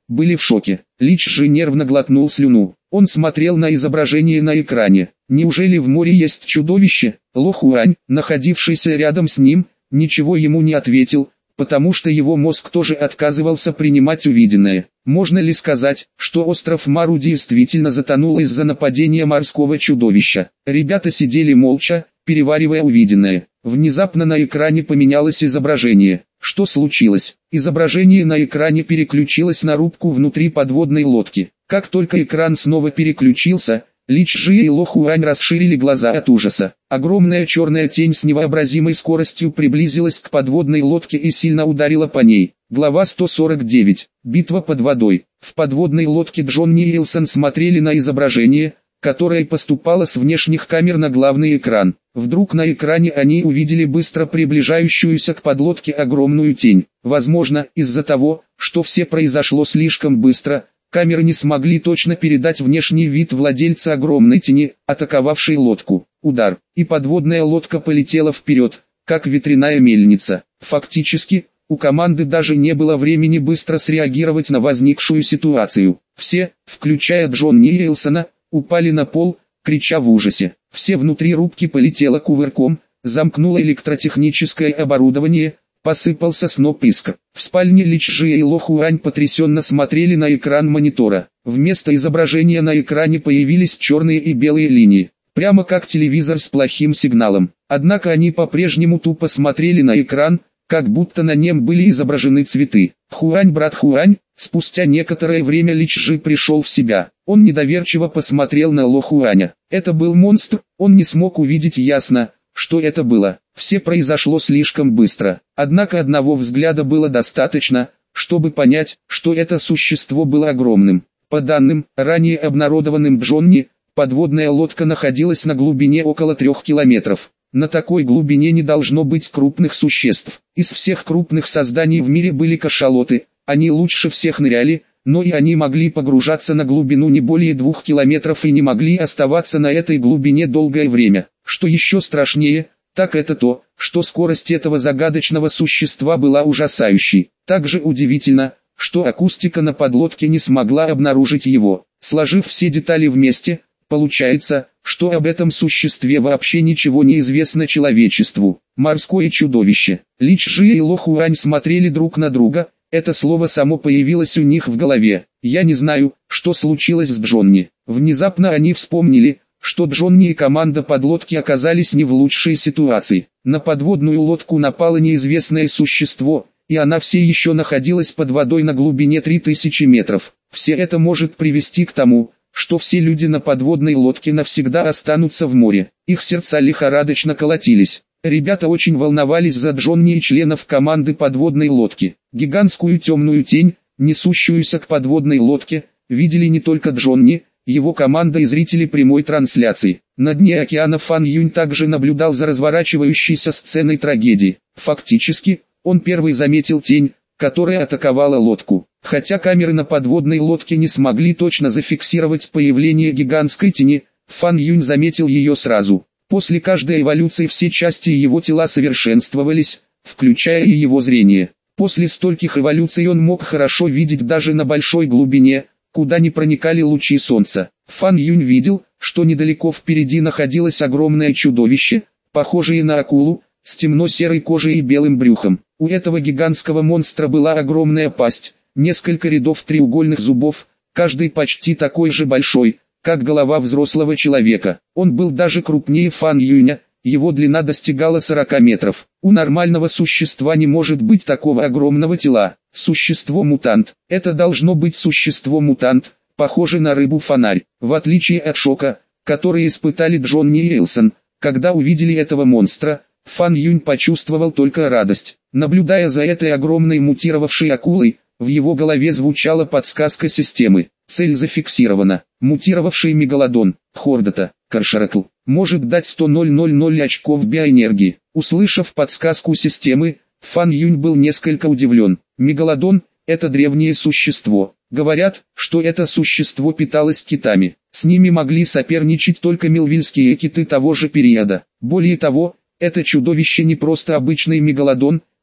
были в шоке. Лич же нервно глотнул слюну. Он смотрел на изображение на экране. Неужели в море есть чудовище? Ло Хуань, находившийся рядом с ним, ничего ему не ответил, потому что его мозг тоже отказывался принимать увиденное. Можно ли сказать, что остров Мару действительно затонул из-за нападения морского чудовища? Ребята сидели молча, переваривая увиденное. Внезапно на экране поменялось изображение. Что случилось? Изображение на экране переключилось на рубку внутри подводной лодки. Как только экран снова переключился, Лич Жи и Ло Хуань расширили глаза от ужаса. Огромная черная тень с невообразимой скоростью приблизилась к подводной лодке и сильно ударила по ней. Глава 149. Битва под водой. В подводной лодке Джонни и Илсон смотрели на изображение, которое поступало с внешних камер на главный экран. Вдруг на экране они увидели быстро приближающуюся к подлодке огромную тень. Возможно, из-за того, что все произошло слишком быстро, камеры не смогли точно передать внешний вид владельца огромной тени, атаковавшей лодку. Удар, и подводная лодка полетела вперед, как ветряная мельница. Фактически, у команды даже не было времени быстро среагировать на возникшую ситуацию. Все, включая Джонни и Илсона, упали на пол, крича в ужасе. Все внутри рубки полетело кувырком, замкнуло электротехническое оборудование, посыпался сноп искр. В спальне Лич Жи и Ло Хуань потрясенно смотрели на экран монитора. Вместо изображения на экране появились черные и белые линии, прямо как телевизор с плохим сигналом. Однако они по-прежнему тупо смотрели на экран, как будто на нем были изображены цветы. «Хуань, брат Хуань!» Спустя некоторое время Лич Жи пришел в себя. Он недоверчиво посмотрел на Ло Хуаня. Это был монстр, он не смог увидеть ясно, что это было. Все произошло слишком быстро. Однако одного взгляда было достаточно, чтобы понять, что это существо было огромным. По данным, ранее обнародованным Джонни, подводная лодка находилась на глубине около 3 километров. На такой глубине не должно быть крупных существ. Из всех крупных созданий в мире были кашалоты, они лучше всех ныряли, но и они могли погружаться на глубину не более 2 километров и не могли оставаться на этой глубине долгое время. Что еще страшнее, так это то, что скорость этого загадочного существа была ужасающей. Также удивительно, что акустика на подлодке не смогла обнаружить его. Сложив все детали вместе, получается, что об этом существе вообще ничего не известно человечеству. Морское чудовище. Лич Жи и Ло Хуань смотрели друг на друга, это слово само появилось у них в голове. Я не знаю, что случилось с Джонни. Внезапно они вспомнили, что Джонни и команда подлодки оказались не в лучшей ситуации. На подводную лодку напало неизвестное существо, и она все еще находилась под водой на глубине 3000 метров. Все это может привести к тому, что все люди на подводной лодке навсегда останутся в море. Их сердца лихорадочно колотились. Ребята очень волновались за Джонни и членов команды подводной лодки. Гигантскую темную тень, несущуюся к подводной лодке, видели не только Джонни, его команда и зрители прямой трансляции. На дне океана Фан Юнь также наблюдал за разворачивающейся сценой трагедии. Фактически, он первый заметил тень, которая атаковала лодку. Хотя камеры на подводной лодке не смогли точно зафиксировать появление гигантской тени, Фан Юнь заметил ее сразу. После каждой эволюции все части его тела совершенствовались, включая и его зрение. После стольких эволюций он мог хорошо видеть даже на большой глубине, куда не проникали лучи солнца. Фан Юнь видел, что недалеко впереди находилось огромное чудовище, похожее на акулу, с темно-серой кожей и белым брюхом. У этого гигантского монстра была огромная пасть, несколько рядов треугольных зубов, каждый почти такой же большой, как голова взрослого человека. Он был даже крупнее Фан Юня, его длина достигала 40 метров. У нормального существа не может быть такого огромного тела. Существо-мутант. Это должно быть существо-мутант, похоже на рыбу-фонарь. В отличие от шока, который испытали Джонни и Илсон, когда увидели этого монстра, Фан Юнь почувствовал только радость. Наблюдая за этой огромной мутировавшей акулой, в его голове звучала подсказка системы. Цель зафиксирована. Мутировавший мегалодон, Хордата, Каршаракл, может дать 100 очков биоэнергии. Услышав подсказку системы, Фан Юнь был несколько удивлен. Мегалодон – это древнее существо. Говорят, что это существо питалось китами. С ними могли соперничать только мелвильские киты того же периода. Более того, это чудовище не просто обычный мегалодон,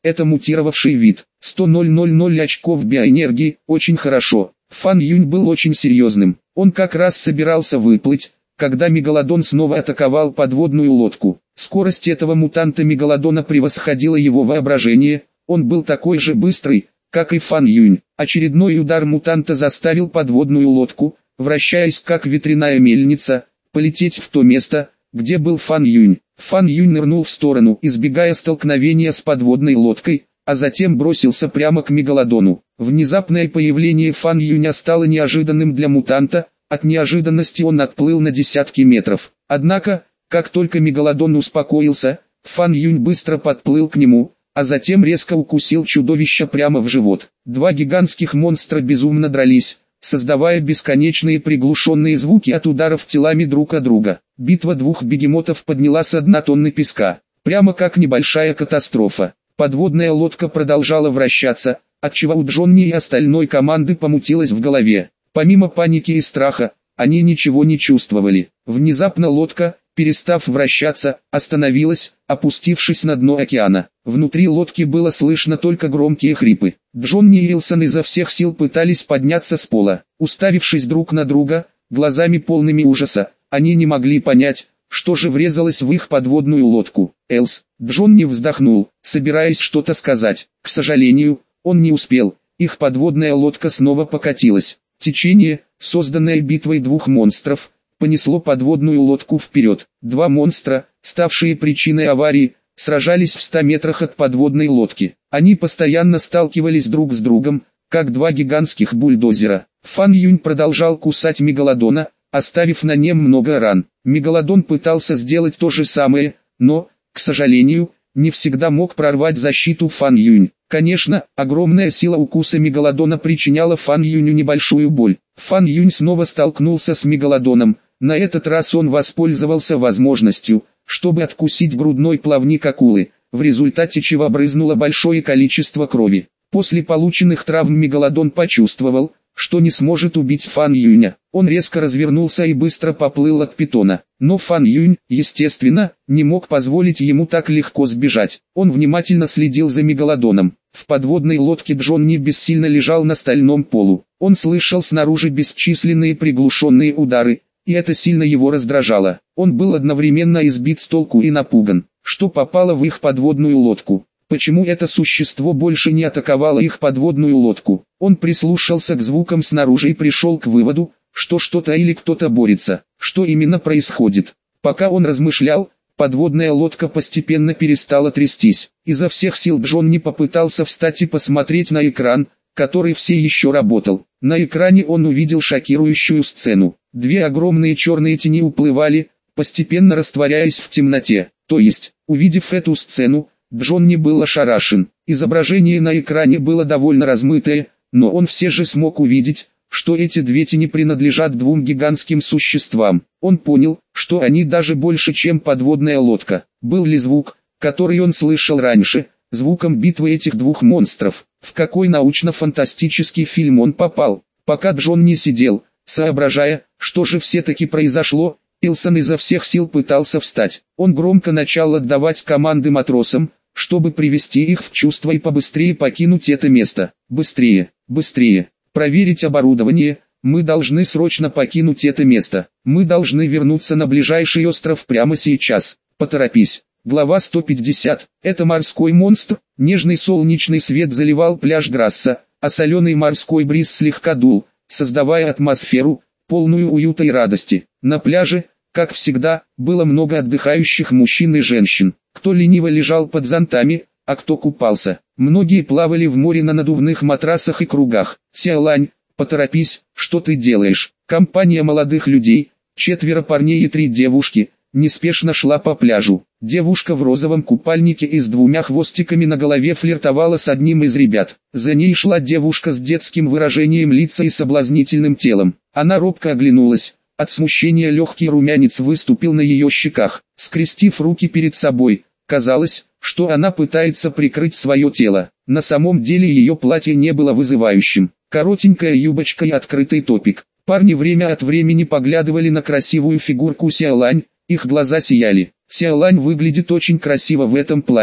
это мутировавший вид. 100 очков биоэнергии, очень хорошо. Фан Юнь был очень серьезным. Он как раз собирался выплыть, когда Мегалодон снова атаковал подводную лодку. Скорость этого мутанта Мегалодона превосходила его воображение, он был такой же быстрый, как и Фан Юнь. Очередной удар мутанта заставил подводную лодку, вращаясь как ветряная мельница, полететь в то место, где был Фан Юнь. Фан Юнь нырнул в сторону, избегая столкновения с подводной лодкой, а затем бросился прямо к Мегалодону. Внезапное появление Фан Юня стало неожиданным для мутанта, от неожиданности он отплыл на десятки метров. Однако, как только Мегалодон успокоился, Фан Юнь быстро подплыл к нему, а затем резко укусил чудовище прямо в живот. Два гигантских монстра безумно дрались, создавая бесконечные приглушенные звуки от ударов телами друг от друга. Битва двух бегемотов подняла со дна тонны песка, прямо как небольшая катастрофа. Подводная лодка продолжала вращаться, отчего у Джонни и остальной команды помутилось в голове. Помимо паники и страха, они ничего не чувствовали. Внезапно лодка, перестав вращаться, остановилась, опустившись на дно океана. Внутри лодки было слышно только громкие хрипы. Джонни и Илсон изо всех сил пытались подняться с пола. Уставившись друг на друга, глазами полными ужаса, они не могли понять, что же врезалось в их подводную лодку. Джонни вздохнул, собираясь что-то сказать. К сожалению, он не успел, их подводная лодка снова покатилась. Течение, созданное битвой двух монстров, понесло подводную лодку вперед. Два монстра, ставшие причиной аварии, сражались в 100 метрах от подводной лодки. Они постоянно сталкивались друг с другом, как два гигантских бульдозера. Фан Юнь продолжал кусать Мегалодона, оставив на нем много ран. Мегалодон пытался сделать то же самое, но, к сожалению, не всегда мог прорвать защиту Фан Юнь. Конечно, огромная сила укуса Мегалодона причиняла Фан Юню небольшую боль. Фан Юнь снова столкнулся с Мегалодоном, на этот раз он воспользовался возможностью, чтобы откусить грудной плавник акулы, в результате чего брызнуло большое количество крови. После полученных травм Мегалодон почувствовал, что не сможет убить Фан Юня. Он резко развернулся и быстро поплыл от питона. Но Фан Юнь, естественно, не мог позволить ему так легко сбежать. Он внимательно следил за Мегалодоном. В подводной лодке Джонни бессильно лежал на стальном полу. Он слышал снаружи бесчисленные приглушенные удары, и это сильно его раздражало. Он был одновременно избит с толку и напуган. Что попало в их подводную лодку? Почему это существо больше не атаковало их подводную лодку? Он прислушался к звукам снаружи и пришел к выводу, что что-то или кто-то борется. Что именно происходит? Пока он размышлял, подводная лодка постепенно перестала трястись. Изо всех сил Джонни попытался встать и посмотреть на экран, который все еще работал. На экране он увидел шокирующую сцену. Две огромные черные тени уплывали, постепенно растворяясь в темноте. То есть, увидев эту сцену, Джонни был ошарашен. Изображение на экране было довольно размытое, но он все же смог увидеть, что эти две тени принадлежат двум гигантским существам. Он понял, что они даже больше, чем подводная лодка. Был ли звук, который он слышал раньше, звуком битвы этих двух монстров? В какой научно-фантастический фильм он попал? Пока Джонни сидел, соображая, что же все-таки произошло, Илсон изо всех сил пытался встать. Он громко начал отдавать команды матросам, чтобы привести их в чувство и побыстрее покинуть это место. Быстрее, быстрее, проверить оборудование, мы должны срочно покинуть это место. Мы должны вернуться на ближайший остров прямо сейчас. Поторопись. Глава 150. Это морской монстр. Нежный солнечный свет заливал пляж Грасса, а соленый морской бриз слегка дул, создавая атмосферу, полную уюта и радости. На пляже, как всегда, было много отдыхающих мужчин и женщин. Кто лениво лежал под зонтами, а кто купался. Многие плавали в море на надувных матрасах и кругах. «Сяолань, поторопись, что ты делаешь?» Компания молодых людей, 4 парней и 3 девушки, неспешно шла по пляжу. Девушка в розовом купальнике и с 2 хвостиками на голове флиртовала с одним из ребят. За ней шла девушка с детским выражением лица и соблазнительным телом. Она робко оглянулась. От смущения легкий румянец выступил на ее щеках. Скрестив руки перед собой, казалось, что она пытается прикрыть свое тело. На самом деле ее платье не было вызывающим. Коротенькая юбочка и открытый топик. Парни время от времени поглядывали на красивую фигурку Сяолань, их глаза сияли. Сяолань выглядит очень красиво в этом платье.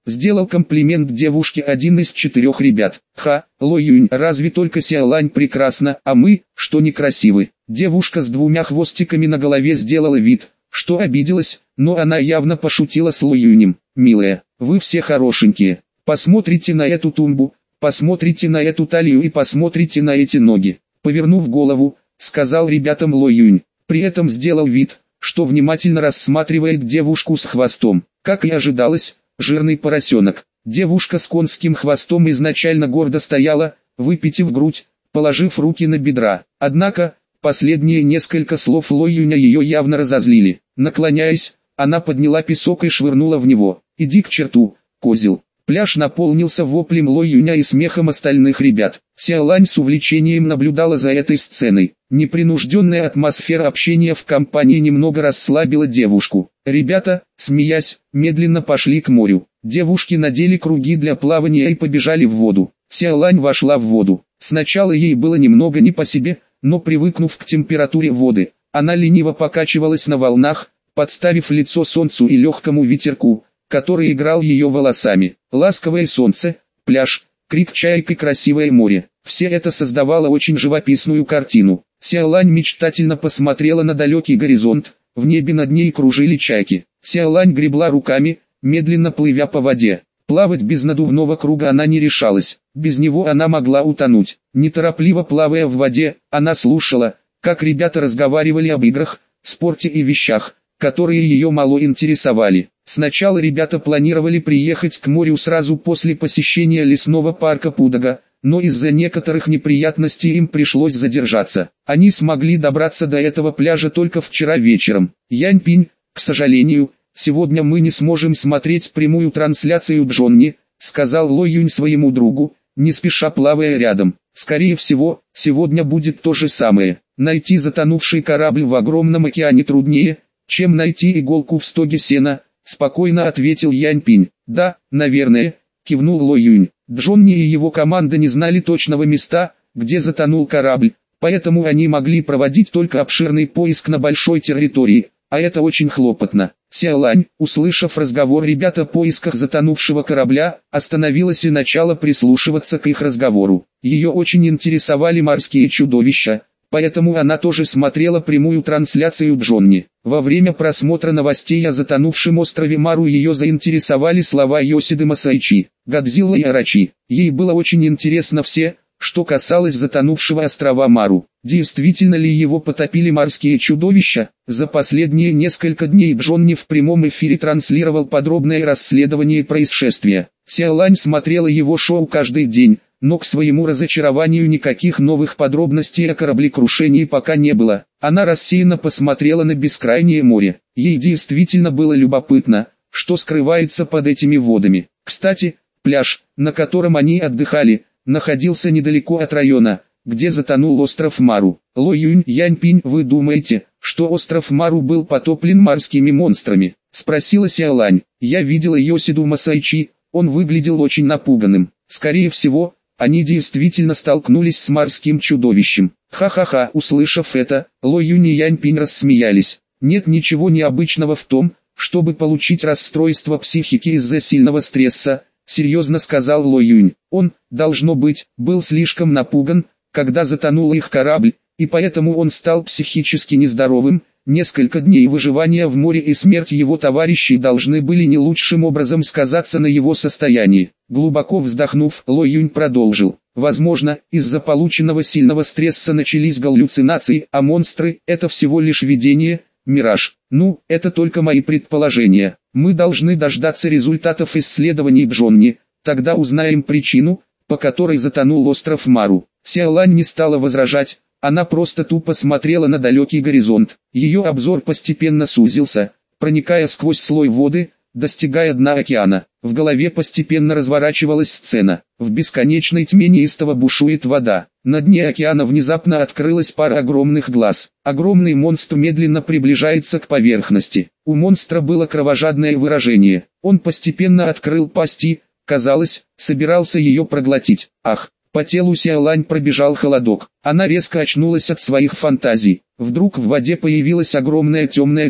Сделал комплимент девушке один из 4 ребят. Ха, Ло Юнь, разве только Сяолань прекрасна, а мы, что некрасивы? Девушка с 2 хвостиками на голове сделала вид, что обиделась, но она явно пошутила с Ло Юнем. Милая, вы все хорошенькие. Посмотрите на эту тумбу, посмотрите на эту талию и посмотрите на эти ноги. Повернув голову, сказал ребятам Ло Юнь. При этом сделал вид, что внимательно рассматривает девушку с хвостом. Как и ожидалось, жирный поросенок. Девушка с конским хвостом изначально гордо стояла, выпитив грудь, положив руки на бедра. Однако, последние несколько слов Ло Юня ее явно разозлили. Наклоняясь, она подняла песок и швырнула в него. «Иди к черту, козел!» Пляж наполнился воплем Ло Юня и смехом остальных ребят. Сяолань с увлечением наблюдала за этой сценой. Непринужденная атмосфера общения в компании немного расслабила девушку. Ребята, смеясь, медленно пошли к морю. Девушки надели круги для плавания и побежали в воду. Сяолань вошла в воду. Сначала ей было немного не по себе, но привыкнув к температуре воды, она лениво покачивалась на волнах, подставив лицо солнцу и легкому ветерку, который играл ее волосами. Ласковое солнце, пляж, крик чаек и красивое море. Все это создавало очень живописную картину. Сяолань мечтательно посмотрела на далекий горизонт, в небе над ней кружили чайки. Сяолань гребла руками, медленно плывя по воде. Плавать без надувного круга она не решалась, без него она могла утонуть. Неторопливо плавая в воде, она слушала, как ребята разговаривали об играх, спорте и вещах, которые ее мало интересовали. Сначала ребята планировали приехать к морю сразу после посещения лесного парка Пудога, но из-за некоторых неприятностей им пришлось задержаться. Они смогли добраться до этого пляжа только вчера вечером. Янь-Пинь, к сожалению, сегодня мы не сможем смотреть прямую трансляцию Джонни, сказал Ло Юнь своему другу, не спеша плавая рядом. Скорее всего, сегодня будет то же самое. Найти затонувший корабль в огромном океане труднее, чем найти иголку в стоге сена, спокойно ответил Янь-Пинь. Да, наверное, кивнул Ло Юнь. Джонни и его команда не знали точного места, где затонул корабль, поэтому они могли проводить только обширный поиск на большой территории, а это очень хлопотно. Сяолань, услышав разговор ребят о поисках затонувшего корабля, остановилась и начала прислушиваться к их разговору. Ее очень интересовали морские чудовища, поэтому она тоже смотрела прямую трансляцию Джонни. Во время просмотра новостей о затонувшем острове Мару ее заинтересовали слова Йосиды Масайчи, Годзилла и Арачи. Ей было очень интересно все, что касалось затонувшего острова Мару. Действительно ли его потопили морские чудовища? За последние несколько дней Джонни в прямом эфире транслировал подробное расследование происшествия. Сяолань смотрела его шоу каждый день, но к своему разочарованию никаких новых подробностей о кораблекрушении пока не было. Она рассеянно посмотрела на бескрайнее море. Ей действительно было любопытно, что скрывается под этими водами. Кстати, пляж, на котором они отдыхали, находился недалеко от района, где затонул остров Мару. Ло Юнь, Янь-Пинь, вы думаете, что остров Мару был потоплен морскими монстрами? Спросила Сяолань. Я видела Йосиду Масайчи, он выглядел очень напуганным. Скорее всего, они действительно столкнулись с морским чудовищем. Ха-ха-ха, услышав это, Ло Юнь и Янь-Пинь рассмеялись. Нет ничего необычного в том, чтобы получить расстройство психики из-за сильного стресса, серьезно сказал Ло Юнь. Он, должно быть, был слишком напуган, когда затонул их корабль, и поэтому он стал психически нездоровым. Несколько дней выживания в море и смерть его товарищей должны были не лучшим образом сказаться на его состоянии. Глубоко вздохнув, Ло Юнь продолжил. Возможно, из-за полученного сильного стресса начались галлюцинации, а монстры – это всего лишь видение, мираж. Ну, это только мои предположения. Мы должны дождаться результатов исследований Джонни, тогда узнаем причину, по которой затонул остров Мару. Сяолань не стала возражать. Она просто тупо смотрела на далекий горизонт. Ее обзор постепенно сузился, проникая сквозь слой воды, достигая дна океана. В голове постепенно разворачивалась сцена. В бесконечной тьме неистово бушует вода. На дне океана внезапно открылась пара огромных глаз. Огромный монстр медленно приближается к поверхности. У монстра было кровожадное выражение. Он постепенно открыл пасть и, казалось, собирался ее проглотить. Ах! По телу Сяолань пробежал холодок. Она резко очнулась от своих фантазий. Вдруг в воде появилась огромная темная тень.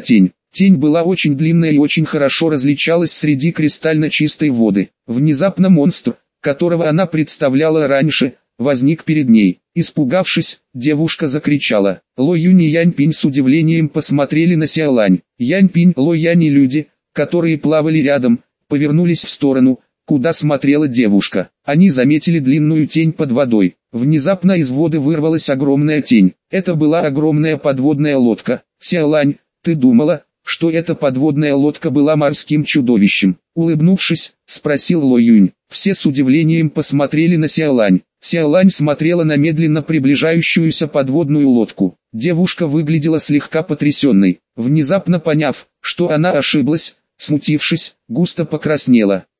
Тень была очень длинная и очень хорошо различалась среди кристально чистой воды. Внезапно монстр, которого она представляла раньше, возник перед ней. Испугавшись, девушка закричала. Ло Юнь и Янь Пинь с удивлением посмотрели на Сяолань. Янь Пинь, Ло Янь и люди, которые плавали рядом, повернулись в сторону, куда смотрела девушка. Они заметили длинную тень под водой. Внезапно из воды вырвалась огромная тень. Это была огромная подводная лодка. Сяолань, ты думала, что эта подводная лодка была морским чудовищем? Улыбнувшись, спросил Ло Юнь. Все с удивлением посмотрели на Сяолань. Сяолань смотрела на медленно приближающуюся подводную лодку. Девушка выглядела слегка потрясенной. Внезапно поняв, что она ошиблась, смутившись, густо покраснела.